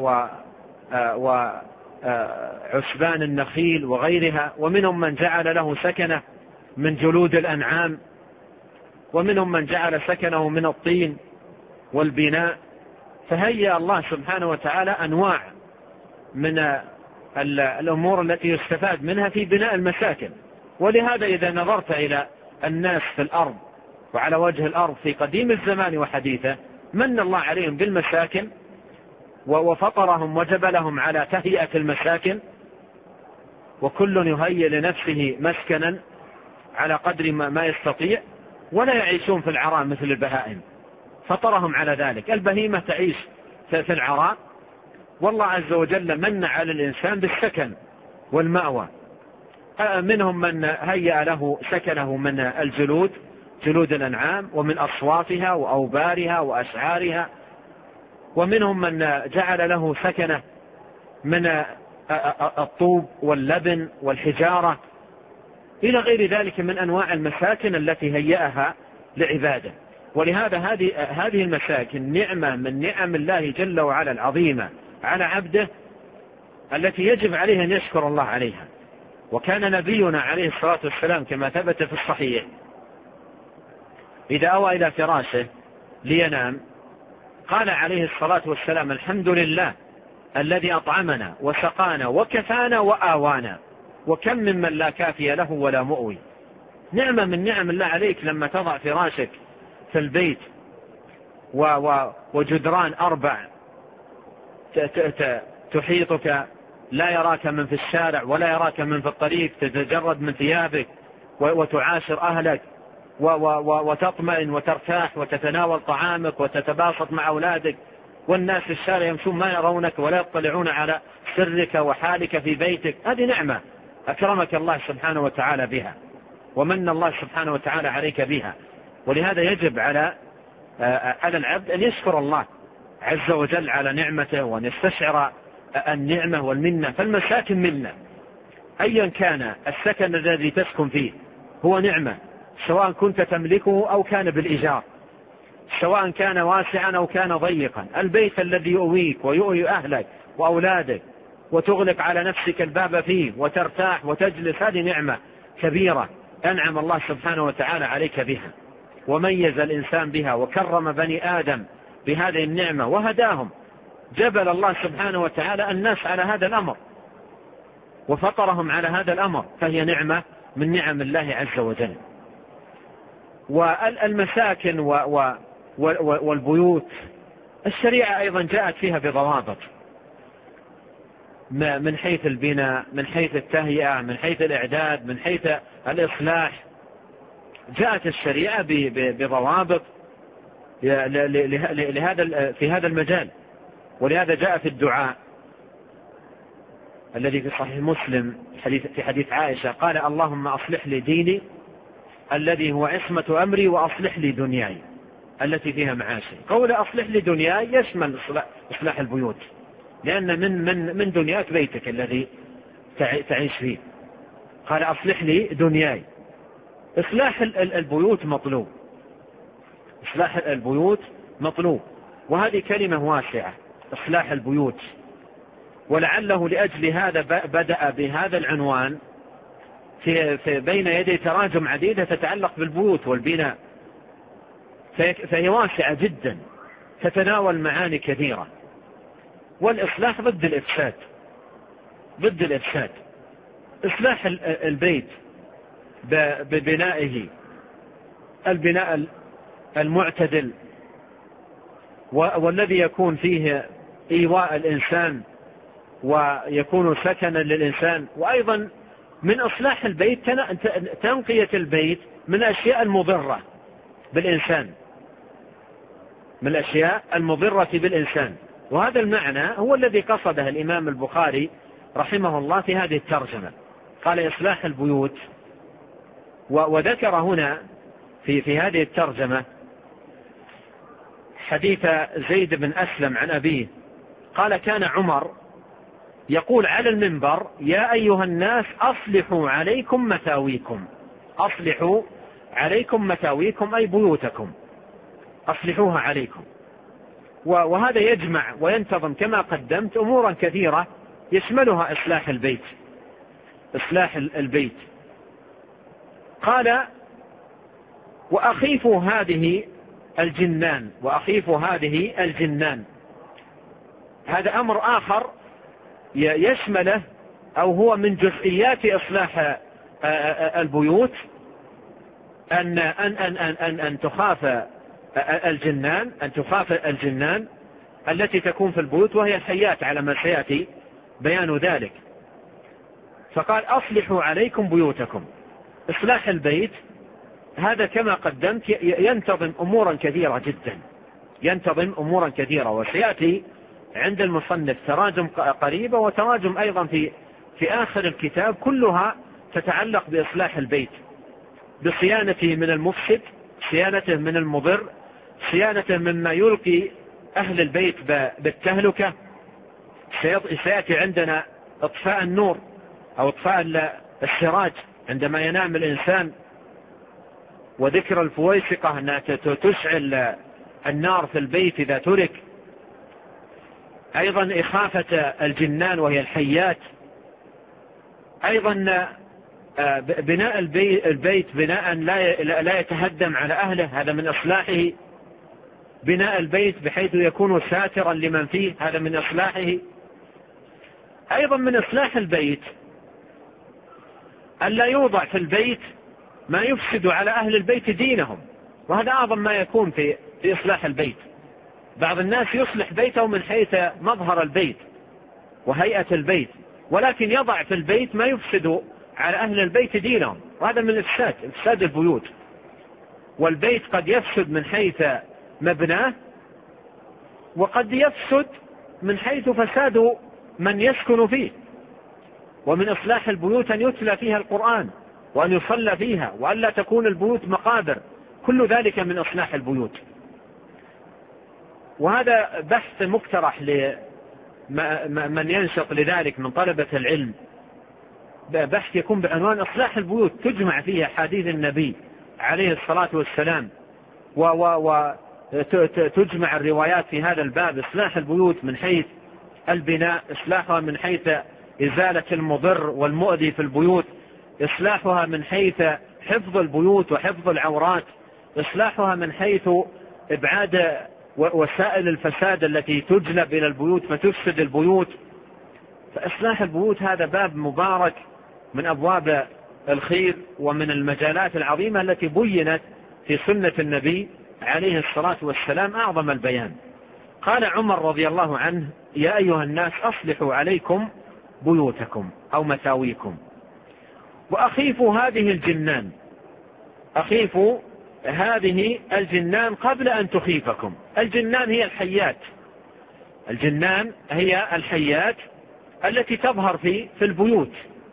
[SPEAKER 2] وعشبان النخيل وغيرها، ومنهم من جعل له سكنه من جلود الأنعام، ومنهم من جعل سكنه من الطين والبناء. فهيأ الله سبحانه وتعالى أنواع من الأمور التي يستفاد منها في بناء المساكن. ولهذا إذا نظرت إلى الناس في الأرض وعلى وجه الأرض في قديم الزمان وحديثه، من الله عليهم بالمساكن وفطرهم وجبلهم على تهيئة المساكن، وكل يهيئ لنفسه مسكنا على قدر ما يستطيع، ولا يعيشون في العراء مثل البهائم. فطرهم على ذلك. البهيمة تعيش في العراء، والله عز وجل من على الإنسان بالسكن والمأوى. منهم من هيأ له سكنه من الجلود، جلود الأنعام، ومن أصوافها وأوبارها وأشعارها، ومنهم من جعل له سكنه من الطوب واللبن والحجارة إلى غير ذلك من أنواع المساكن التي هيأها لعباده. ولهذا هذه المساكن نعمة من نعم الله جل وعلا العظيمة على عبده، التي يجب عليه أن يشكر الله عليها. وكان نبينا عليه الصلاة والسلام كما ثبت في الصحيح إذا أوى إلى فراشه لينام قال عليه الصلاة والسلام: الحمد لله الذي أطعمنا وسقانا وكفانا وآوانا، وكم ممن لا كافي له ولا مؤوي. نعمة من نعم الله عليك لما تضع فراشك في البيت وجدران 4 تحيطك، لا يراك من في الشارع ولا يراك من في الطريق، تتجرد من ثيابك وتعاشر أهلك وتطمئن وترتاح وتتناول طعامك وتتباسط مع أولادك، والناس في الشارع يمشون ما يرونك ولا يطلعون على سرك وحالك في بيتك. هذه نعمة أكرمك الله سبحانه وتعالى بها. ومن الله سبحانه وتعالى عليك بها. ولهذا يجب على العبد أن يشكر الله عز وجل على نعمته، وأن يستشعر النعمة والمنة. فالمساكن منة، أيا كان السكن الذي تسكن فيه هو نعمة، سواء كنت تملكه أو كان بالإيجار، سواء كان واسعا أو كان ضيقا. البيت الذي يؤويك ويؤوي أهلك وأولادك وتغلق على نفسك الباب فيه وترتاح وتجلس، هذه نعمة كبيرة أنعم الله سبحانه وتعالى عليك بها، وميز الإنسان بها وكرم بني آدم بهذه النعمة وهداهم. جبل الله سبحانه وتعالى الناس على هذا الأمر وفطرهم على هذا الأمر، فهي نعمة من نعم الله عز وجل. والمساكن والبيوت الشريعة أيضا جاءت فيها بضوابط، من حيث البناء، من حيث التهيئة، من حيث الإعداد، من حيث الإصلاح. جاءت الشريعة بضوابط في هذا المجال. ولهذا جاء في الدعاء الذي في صحيح مسلم في حديث عائشة قال: اللهم أصلح لي ديني الذي هو عصمة أمري، وأصلح لي دنياي التي فيها معاشي. قول أصلح لي دنياي يشمل إصلاح البيوت، لأن من دنياك بيتك الذي تعيش فيه. قال أصلح لي دنياي. إصلاح البيوت مطلوب، إصلاح البيوت مطلوب، وهذه كلمة واسعة، إصلاح البيوت. ولعله لأجل هذا بدأ بهذا العنوان في بين يدي تراجم عديدة تتعلق بالبيوت والبناء، فهي واسعة جدا تتناول معاني كثيرة. والإصلاح ضد الإفساد، ضد الإفساد. إصلاح البيت ببنائه البناء المعتدل، والذي يكون فيه إيواء الإنسان ويكون سكنا للإنسان. وأيضا من إصلاح البيت تنقية البيت من الأشياء المضرة بالإنسان، من الأشياء المضرة بالإنسان. وهذا المعنى هو الذي قصده الإمام البخاري رحمه الله في هذه الترجمة، قال إصلاح البيوت. وذكر هنا في هذه الترجمة حديث زيد بن أسلم عن أبيه قال: كان عمر يقول على المنبر: يا أيها الناس أصلحوا عليكم مثاويكم. أصلحوا عليكم مثاويكم أي بيوتكم، أصلحوها عليكم. وهذا يجمع وينتظم كما قدمت أمورا كثيرة يشملها إصلاح البيت، إصلاح البيت. قال: وأخيفوا هذه الجنان، وأخيفوا هذه الجنان. هذا أمر آخر يشمله أو هو من جزئيات إصلاح البيوت، أن تخاف الجنان، أن تخاف الجنان التي تكون في البيوت، وهي الحيات على ما سيأتي بيان ذلك. فقال: أصلحوا عليكم بيوتكم. إصلاح البيت هذا كما قدمت ينتظم أمورا كثيرة جدا، ينتظم أمورا كثيرة، وسيأتي عند المصنف تراجم قريبة وتراجم أيضا في آخر الكتاب كلها تتعلق بإصلاح البيت، بصيانته من المفسد، صيانته من المضر، صيانته مما يلقي أهل البيت بالتهلكة. سيأتي عندنا إطفاء النور أو إطفاء السراج عندما ينام الإنسان، وذكر الفويسقة أنها تشعل النار في البيت إذا ترك. أيضا إخافة الجنان وهي الحيات. أيضا بناء البيت بناء لا يتهدم على أهله، هذا من إصلاحه. بناء البيت بحيث يكون ساترا لمن فيه، هذا من إصلاحه. أيضا من إصلاح البيت أن لا يوضع في البيت ما يفسد على أهل البيت دينهم، وهذا أعظم ما يكون في إصلاح البيت. بعض الناس يصلح بيته من حيث مظهر البيت وهيئة البيت، ولكن يضع في البيت ما يفسد على أهل البيت دينهم، وهذا من إفساد البيوت. والبيت قد يفسد من حيث مبناه، وقد يفسد من حيث فساد من يسكن فيه. ومن إصلاح البيوت أن يتلى فيها القرآن وأن يصلى فيها، وأن لا تكون البيوت مقابر، كل ذلك من إصلاح البيوت. وهذا بحث مقترح لمن ينشط لذلك من طلبة العلم، بحث يكون بعنوان إصلاح البيوت، تجمع فيها حديث النبي عليه الصلاة والسلام، وتجمع الروايات في هذا الباب. إصلاح البيوت من حيث البناء، إصلاحها من حيث إزالة المضر والمؤذي في البيوت، إصلاحها من حيث حفظ البيوت وحفظ العورات، إصلاحها من حيث إبعاد وسائل الفساد التي تجلب إلى البيوت فتفسد البيوت. فإصلاح البيوت هذا باب مبارك من أبواب الخير ومن المجالات العظيمة التي بينت في سنة النبي عليه الصلاة والسلام أعظم البيان. قال عمر رضي الله عنه: يا أيها الناس أصلحوا عليكم بيوتكم أو مساويكم، وأخيفوا هذه الجنان، أخيفوا هذه الجنان قبل أن تخيفكم. الجنان هي الحيات، الجنان هي الحيات التي تظهر في البيوت.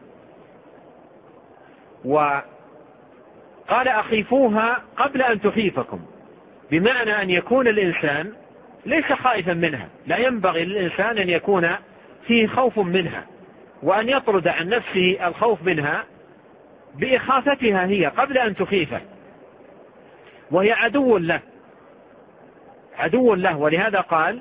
[SPEAKER 2] وقال أخيفوها قبل أن تخيفكم، بمعنى أن يكون الإنسان ليس خائفا منها، لا ينبغي للإنسان أن يكون فيه خوف منها، وأن يطرد عن نفسه الخوف منها بإخافتها هي قبل أن تخيفه، وهي عدو له، عدو له. ولهذا قال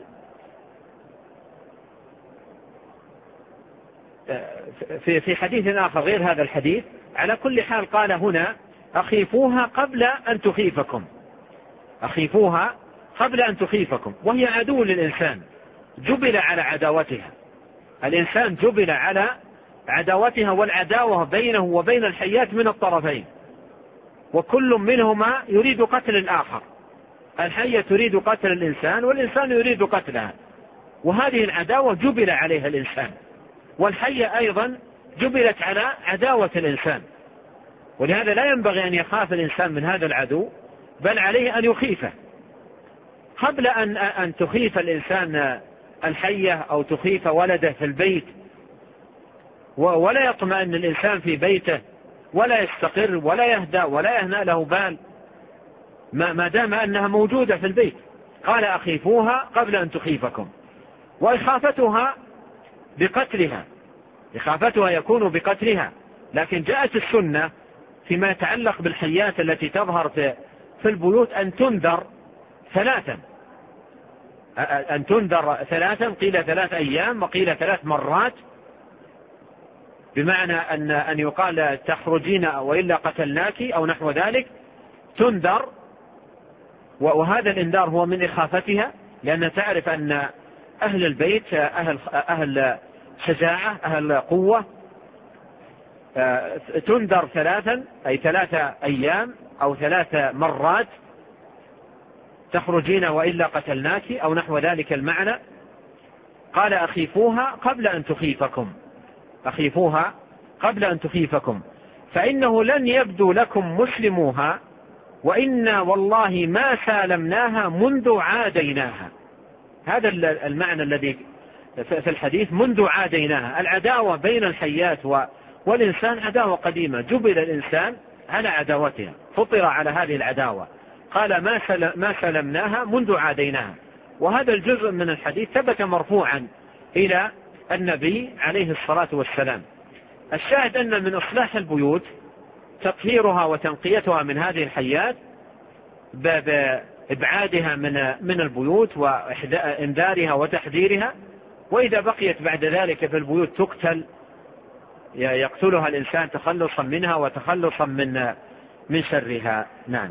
[SPEAKER 2] في حديث آخر غير هذا الحديث، على كل حال قال هنا: أخيفوها قبل أن تخيفكم، أخيفوها قبل أن تخيفكم، وهي عدو للإنسان، جبل على عداوتها. الإنسان جبل على عداوتها، والعداوة بينه وبين الحيات من الطرفين، وكل منهما يريد قتل الآخر. الحية تريد قتل الإنسان، والإنسان يريد قتلها، وهذه العداوة جبل عليها الإنسان، والحية أيضا جبلت على عداوة الإنسان. ولهذا لا ينبغي أن يخاف الإنسان من هذا العدو، بل عليه أن يخيفه قبل أن تخيف الإنسان الحية أو تخيف ولده في البيت، ولا يطمئن الإنسان في بيته، ولا يستقر ولا يهدى ولا يهنأ له بال ما دام أنها موجودة في البيت. قال: أخيفوها قبل أن تخيفكم. وإخافتها بقتلها، إخافتها يكون بقتلها. لكن جاءت السنة فيما يتعلق بالحيات التي تظهر في البيوت أن تنذر ثلاثا، أن تنذر ثلاثا، قيل 3 أيام وقيل 3 مرات، بمعنى أن يقال: تخرجين وإلا قتلناك أو نحو ذلك، تنذر. وهذا الإنذار هو من إخافتها، لأن تعرف أن أهل البيت أهل شجاعة، أهل قوة. تنذر 3، أي 3 أيام أو 3 مرات، تخرجين وإلا قتلناك أو نحو ذلك المعنى. قال: أخيفوها قبل أن تخيفكم، أخيفوها قبل أن تخيفكم، فإنه لن يبدو لكم مسلموها، وإنا والله ما سالمناها منذ عاديناها. هذا المعنى الذي في الحديث، منذ عاديناها. العداوة بين الحيات والإنسان عداوة قديمة، جبل الإنسان على عداوتها، فطر على هذه العداوة. قال: ما سلمناها منذ عاديناها. وهذا الجزء من الحديث ثبت مرفوعا إلى النبي عليه الصلاة والسلام. الشاهد أن من إصلاح البيوت تطهيرها وتنقيتها من هذه الحيات بإبعادها من البيوت وإنذارها وتحذيرها. وإذا بقيت بعد ذلك في البيوت تقتل، يقتلها الإنسان تخلصا منها وتخلصا من شرها. نعم.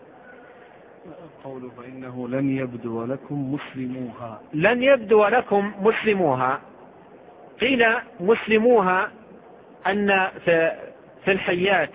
[SPEAKER 1] قوله: فإنه لن يبدو لكم مسلموها،
[SPEAKER 2] لن يبدو لكم مسلموها. قيل مسلموها أن في الحيات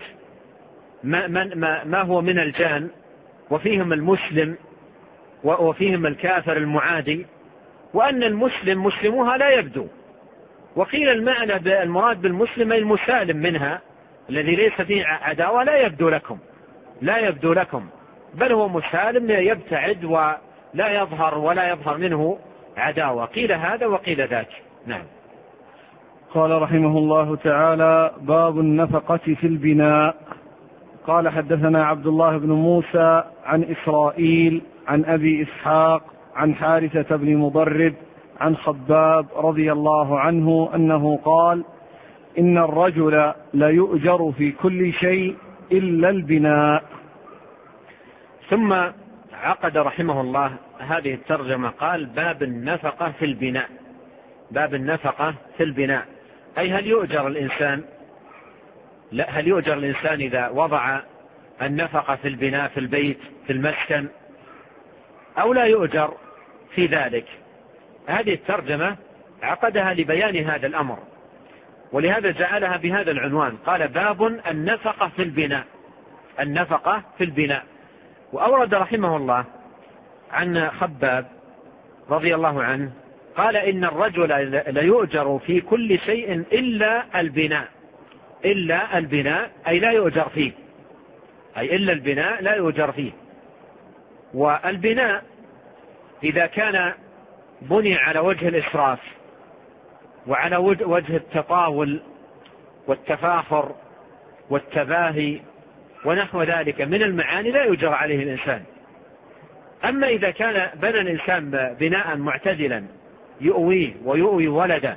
[SPEAKER 2] ما هو من الجان، وفيهم المسلم وفيهم الكافر المعادي، وأن المسلم مسلموها لا يبدو. وقيل المعنى المراد بالمسلم المسالم منها، الذي ليس فيه عداوة، لا يبدو لكم، لا يبدو لكم، بل هو مسالم يبتعد ولا يظهر ولا يظهر منه عداوة. قيل هذا وقيل ذاك. نعم.
[SPEAKER 1] قال رحمه الله تعالى: باب النفقة في البناء. قال: حدثنا عبد الله بن موسى عن إسرائيل عن أبي إسحاق عن حارثة بن مضرب عن خباب رضي الله عنه أنه قال: إن الرجل ليؤجر في كل شيء إلا البناء.
[SPEAKER 2] ثم عقد رحمه الله هذه الترجمة، قال: باب النفقة في البناء. باب النفقة في البناء، أي هل يؤجر الإنسان؟ لا، هل يؤجر الإنسان إذا وضع النفقة في البناء، في البيت، في المسكن، أو لا يؤجر في ذلك؟ هذه الترجمة عقدها لبيان هذا الأمر، ولهذا جعلها بهذا العنوان، قال: باب النفقة في البناء. النفقة في البناء. وأورد رحمه الله عن خباب رضي الله عنه قال: إن الرجل ليؤجر في كل شيء إلا البناء. إلا البناء أي لا يؤجر فيه، أي إلا البناء لا يؤجر فيه. والبناء إذا كان بني على وجه الإسراف وعلى وجه التطاول والتفاخر والتباهي ونحو ذلك من المعاني لا يؤجر عليه الإنسان. أما إذا كان بنى الإنسان بناء معتدلا يؤويه ويؤوي ولده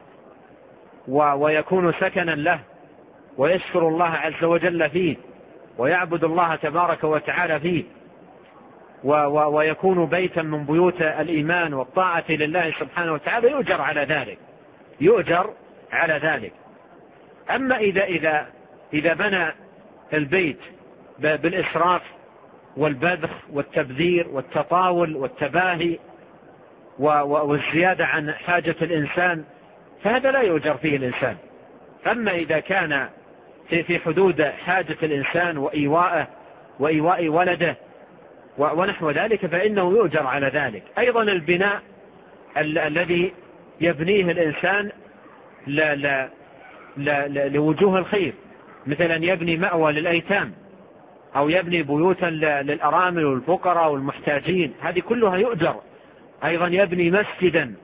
[SPEAKER 2] ويكون سكنا له ويشكر الله عز وجل فيه ويعبد الله تبارك وتعالى فيه ويكون بيتا من بيوت الإيمان والطاعة لله سبحانه وتعالى، يؤجر على ذلك، يؤجر على ذلك. أما إذا بنى البيت بالإسراف والبذخ والتبذير والتطاول والتباهي والزيادة عن حاجة الإنسان، فهذا لا يؤجر فيه الإنسان. أما إذا كان في حدود حاجة الإنسان وإيواءه وإيواء ولده ونحو ذلك فإنه يؤجر على ذلك. أيضا البناء الذي يبنيه الإنسان لوجوه الخير، مثلا يبني مأوى للأيتام أو يبني بيوتا للأرامل والفقراء والمحتاجين، هذه كلها يؤجر. أيضا يبني مسجدا،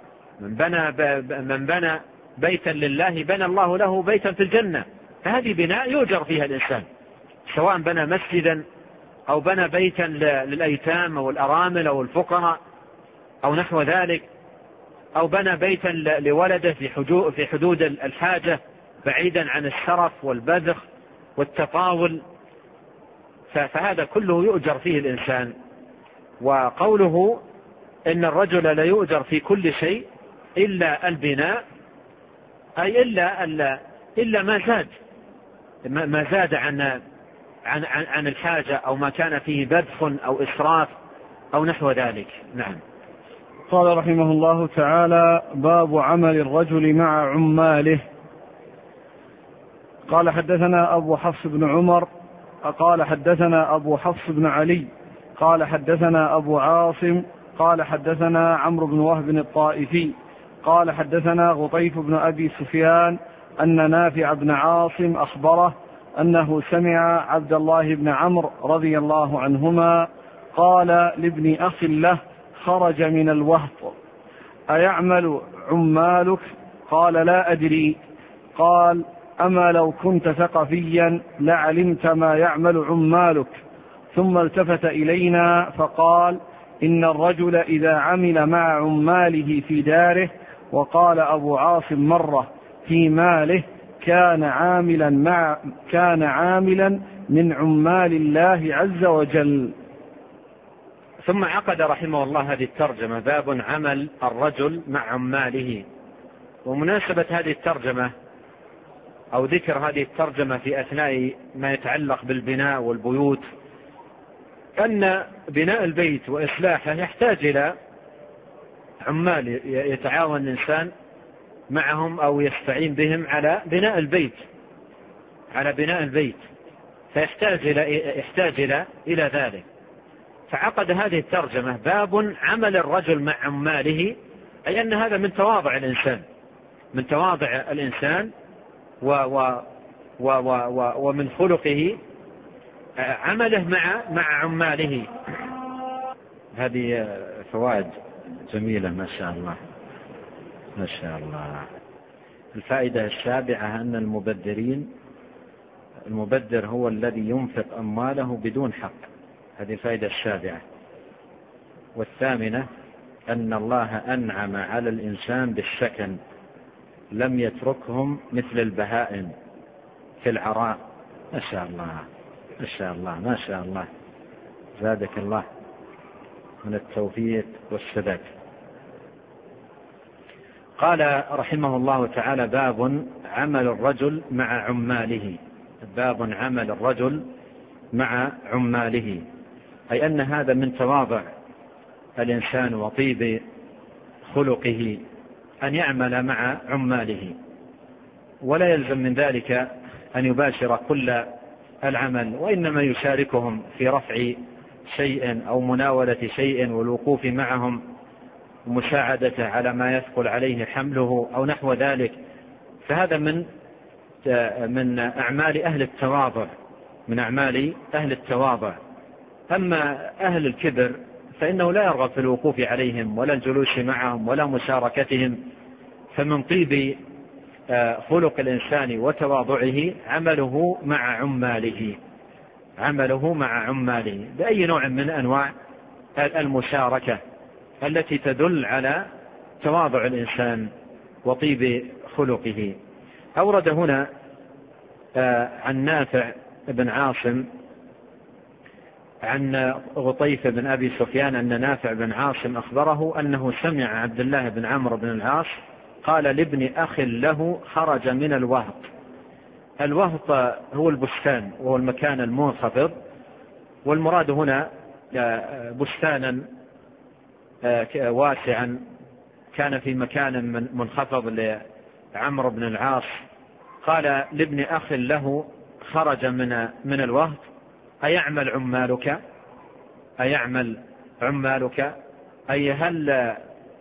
[SPEAKER 2] من بنى بيتا لله بنى الله له بيتا في الجنة، فهذه بناء يؤجر فيها الإنسان، سواء بنى مسجدا أو بنى بيتا للأيتام أو الأرامل أو الفقراء أو نحو ذلك، أو بنى بيتا لولده في حدود الحاجة بعيدا عن الشرف والبذخ والتطاول، فهذا كله يؤجر فيه الإنسان. وقوله إن الرجل لا يؤجر في كل شيء إلا البناء، أي إلا ما زاد عن الحاجة أو ما كان فيه بذخ أو إسراف أو نحو ذلك. نعم.
[SPEAKER 1] قال رحمه الله تعالى: باب عمل الرجل مع عماله. قال: حدثنا أبو حفص بن عمر قال حدثنا أبو حفص بن علي قال حدثنا أبو عاصم قال حدثنا عمرو بن وهب الطائفي قال حدثنا غطيف بن أبي سفيان أن نافع بن عاصم أخبره أنه سمع عبد الله بن عمرو رضي الله عنهما قال لابن أخ له خرج من الوهط: أيعمل عمالك؟ قال: لا أدري. قال: أما لو كنت ثقفيا لعلمت ما يعمل عمالك. ثم التفت إلينا فقال: إن الرجل إذا عمل مع عماله في داره، وقال أبو عاصم مرة في ماله، كان عاملا من عمال الله عز وجل.
[SPEAKER 2] ثم عقد رحمه الله هذه الترجمة: باب عمل الرجل مع عماله. ومناسبة هذه الترجمة أو ذكر هذه الترجمة في أثناء ما يتعلق بالبناء والبيوت أن بناء البيت وإصلاحه يحتاج إلى عمال يتعاون الإنسان معهم أو يستعين بهم على بناء البيت، فيحتاج إلى ذلك. فعقد هذه الترجمة: باب عمل الرجل مع عماله، أي أن هذا من تواضع الإنسان ومن خلقه عمله مع عماله. هذه فوائد جميلة ما شاء الله ما شاء الله. الفائدة السابعة أن المبذر هو الذي ينفق أمواله بدون حق. هذه الفائدة السابعة. والثامنة أن الله أنعم على الإنسان بالسكن، لم يتركهم مثل البهائم في العراء. ما شاء الله ما شاء الله ما شاء الله، زادك الله من التوفيق والسداد. قال رحمه الله تعالى: باب عمل الرجل مع عماله. باب عمل الرجل مع عماله، أي أن هذا من تواضع الإنسان وطيب خلقه أن يعمل مع عماله، ولا يلزم من ذلك أن يباشر كل العمل، وإنما يشاركهم في رفع شيء أو مناولة شيء والوقوف معهم ومساعدته على ما يثقل عليه حمله أو نحو ذلك. فهذا من أعمال أهل التواضع، من أعمال أهل التواضع. أما أهل الكبر فإنه لا يرغب في الوقوف عليهم ولا الجلوس معهم ولا مشاركتهم. فمن طيب خلق الإنسان وتواضعه عمله مع عماله، عمله مع عماله بأي نوع من أنواع المشاركة التي تدل على تواضع الإنسان وطيب خلقه. أورد هنا عن نافع بن عاصم عن غطيف بن أبي سفيان أن نافع بن عاصم أخبره أنه سمع عبد الله بن عمرو بن العاص قال لابن أخ له خرج من الوهط. الوهط هو البستان وهو المكان المنخفض، والمراد هنا بستانا واسعا كان في مكان منخفض لعمرو بن العاص. قال لابن أخ له خرج من الوهط: أيعمل عمالك؟ أيعمل عمالك؟ أي هل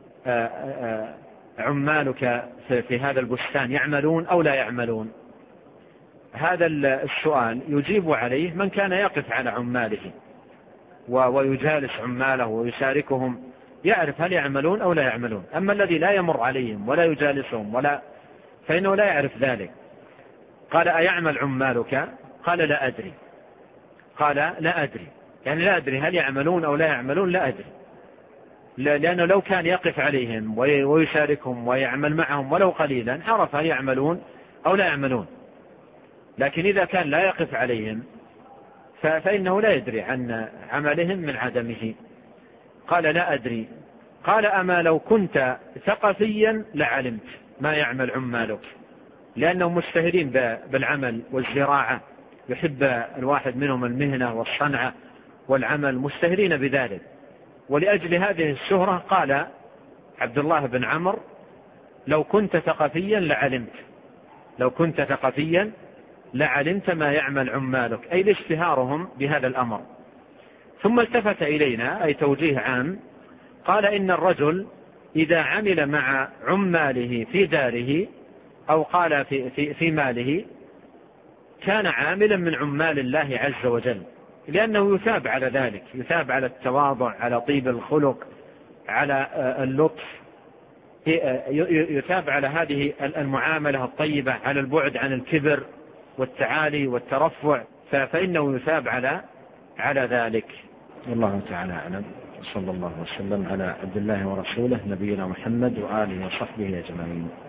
[SPEAKER 2] عمالك في هذا البستان يعملون أو لا يعملون؟ هذا السؤال يجيب عليه من كان يقف على عماله ويجالس عماله ويشاركهم، يعرف هل يعملون أو لا يعملون. أما الذي لا يمر عليهم ولا يجالسهم فإنه لا يعرف ذلك. قال: أيعمل عمالك؟ قال: لا أدري. قال: لا أدري، يعني لا أدري هل يعملون أو لا يعملون، لا أدري. لأنه لو كان يقف عليهم ويشاركهم ويعمل معهم ولو قليلا عرف هل يعملون أو لا يعملون، لكن إذا كان لا يقف عليهم فإنه لا يدري عن عملهم من عدمه. قال: لا أدري. قال: أما لو كنت ثقفيا لعلمت ما يعمل عمالك، لأنهم مشتهرين بالعمل والزراعة، يحب الواحد منهم المهنة والصنعة والعمل، مشتهرين بذلك. ولأجل هذه الشهرة قال عبد الله بن عمرو: لو كنت ثقفيا لعلمت، لو كنت ثقفيا لعلمت ما يعمل عمالك، أي لاشتهارهم بهذا الأمر. ثم التفت إلينا، أي توجيه عام، قال: إن الرجل إذا عمل مع عماله في داره أو قال في ماله كان عاملا من عمال الله عز وجل، لأنه يثاب على ذلك، يثاب على التواضع، على طيب الخلق، على اللطف، يثاب على هذه المعاملة الطيبة، على البعد عن الكبر والتعالي والترفع، فإنه يثاب على ذلك. والله تعالى أعلم. صلى الله وسلم على عبد الله ورسوله نبينا محمد وآله وصحبه أجمعين.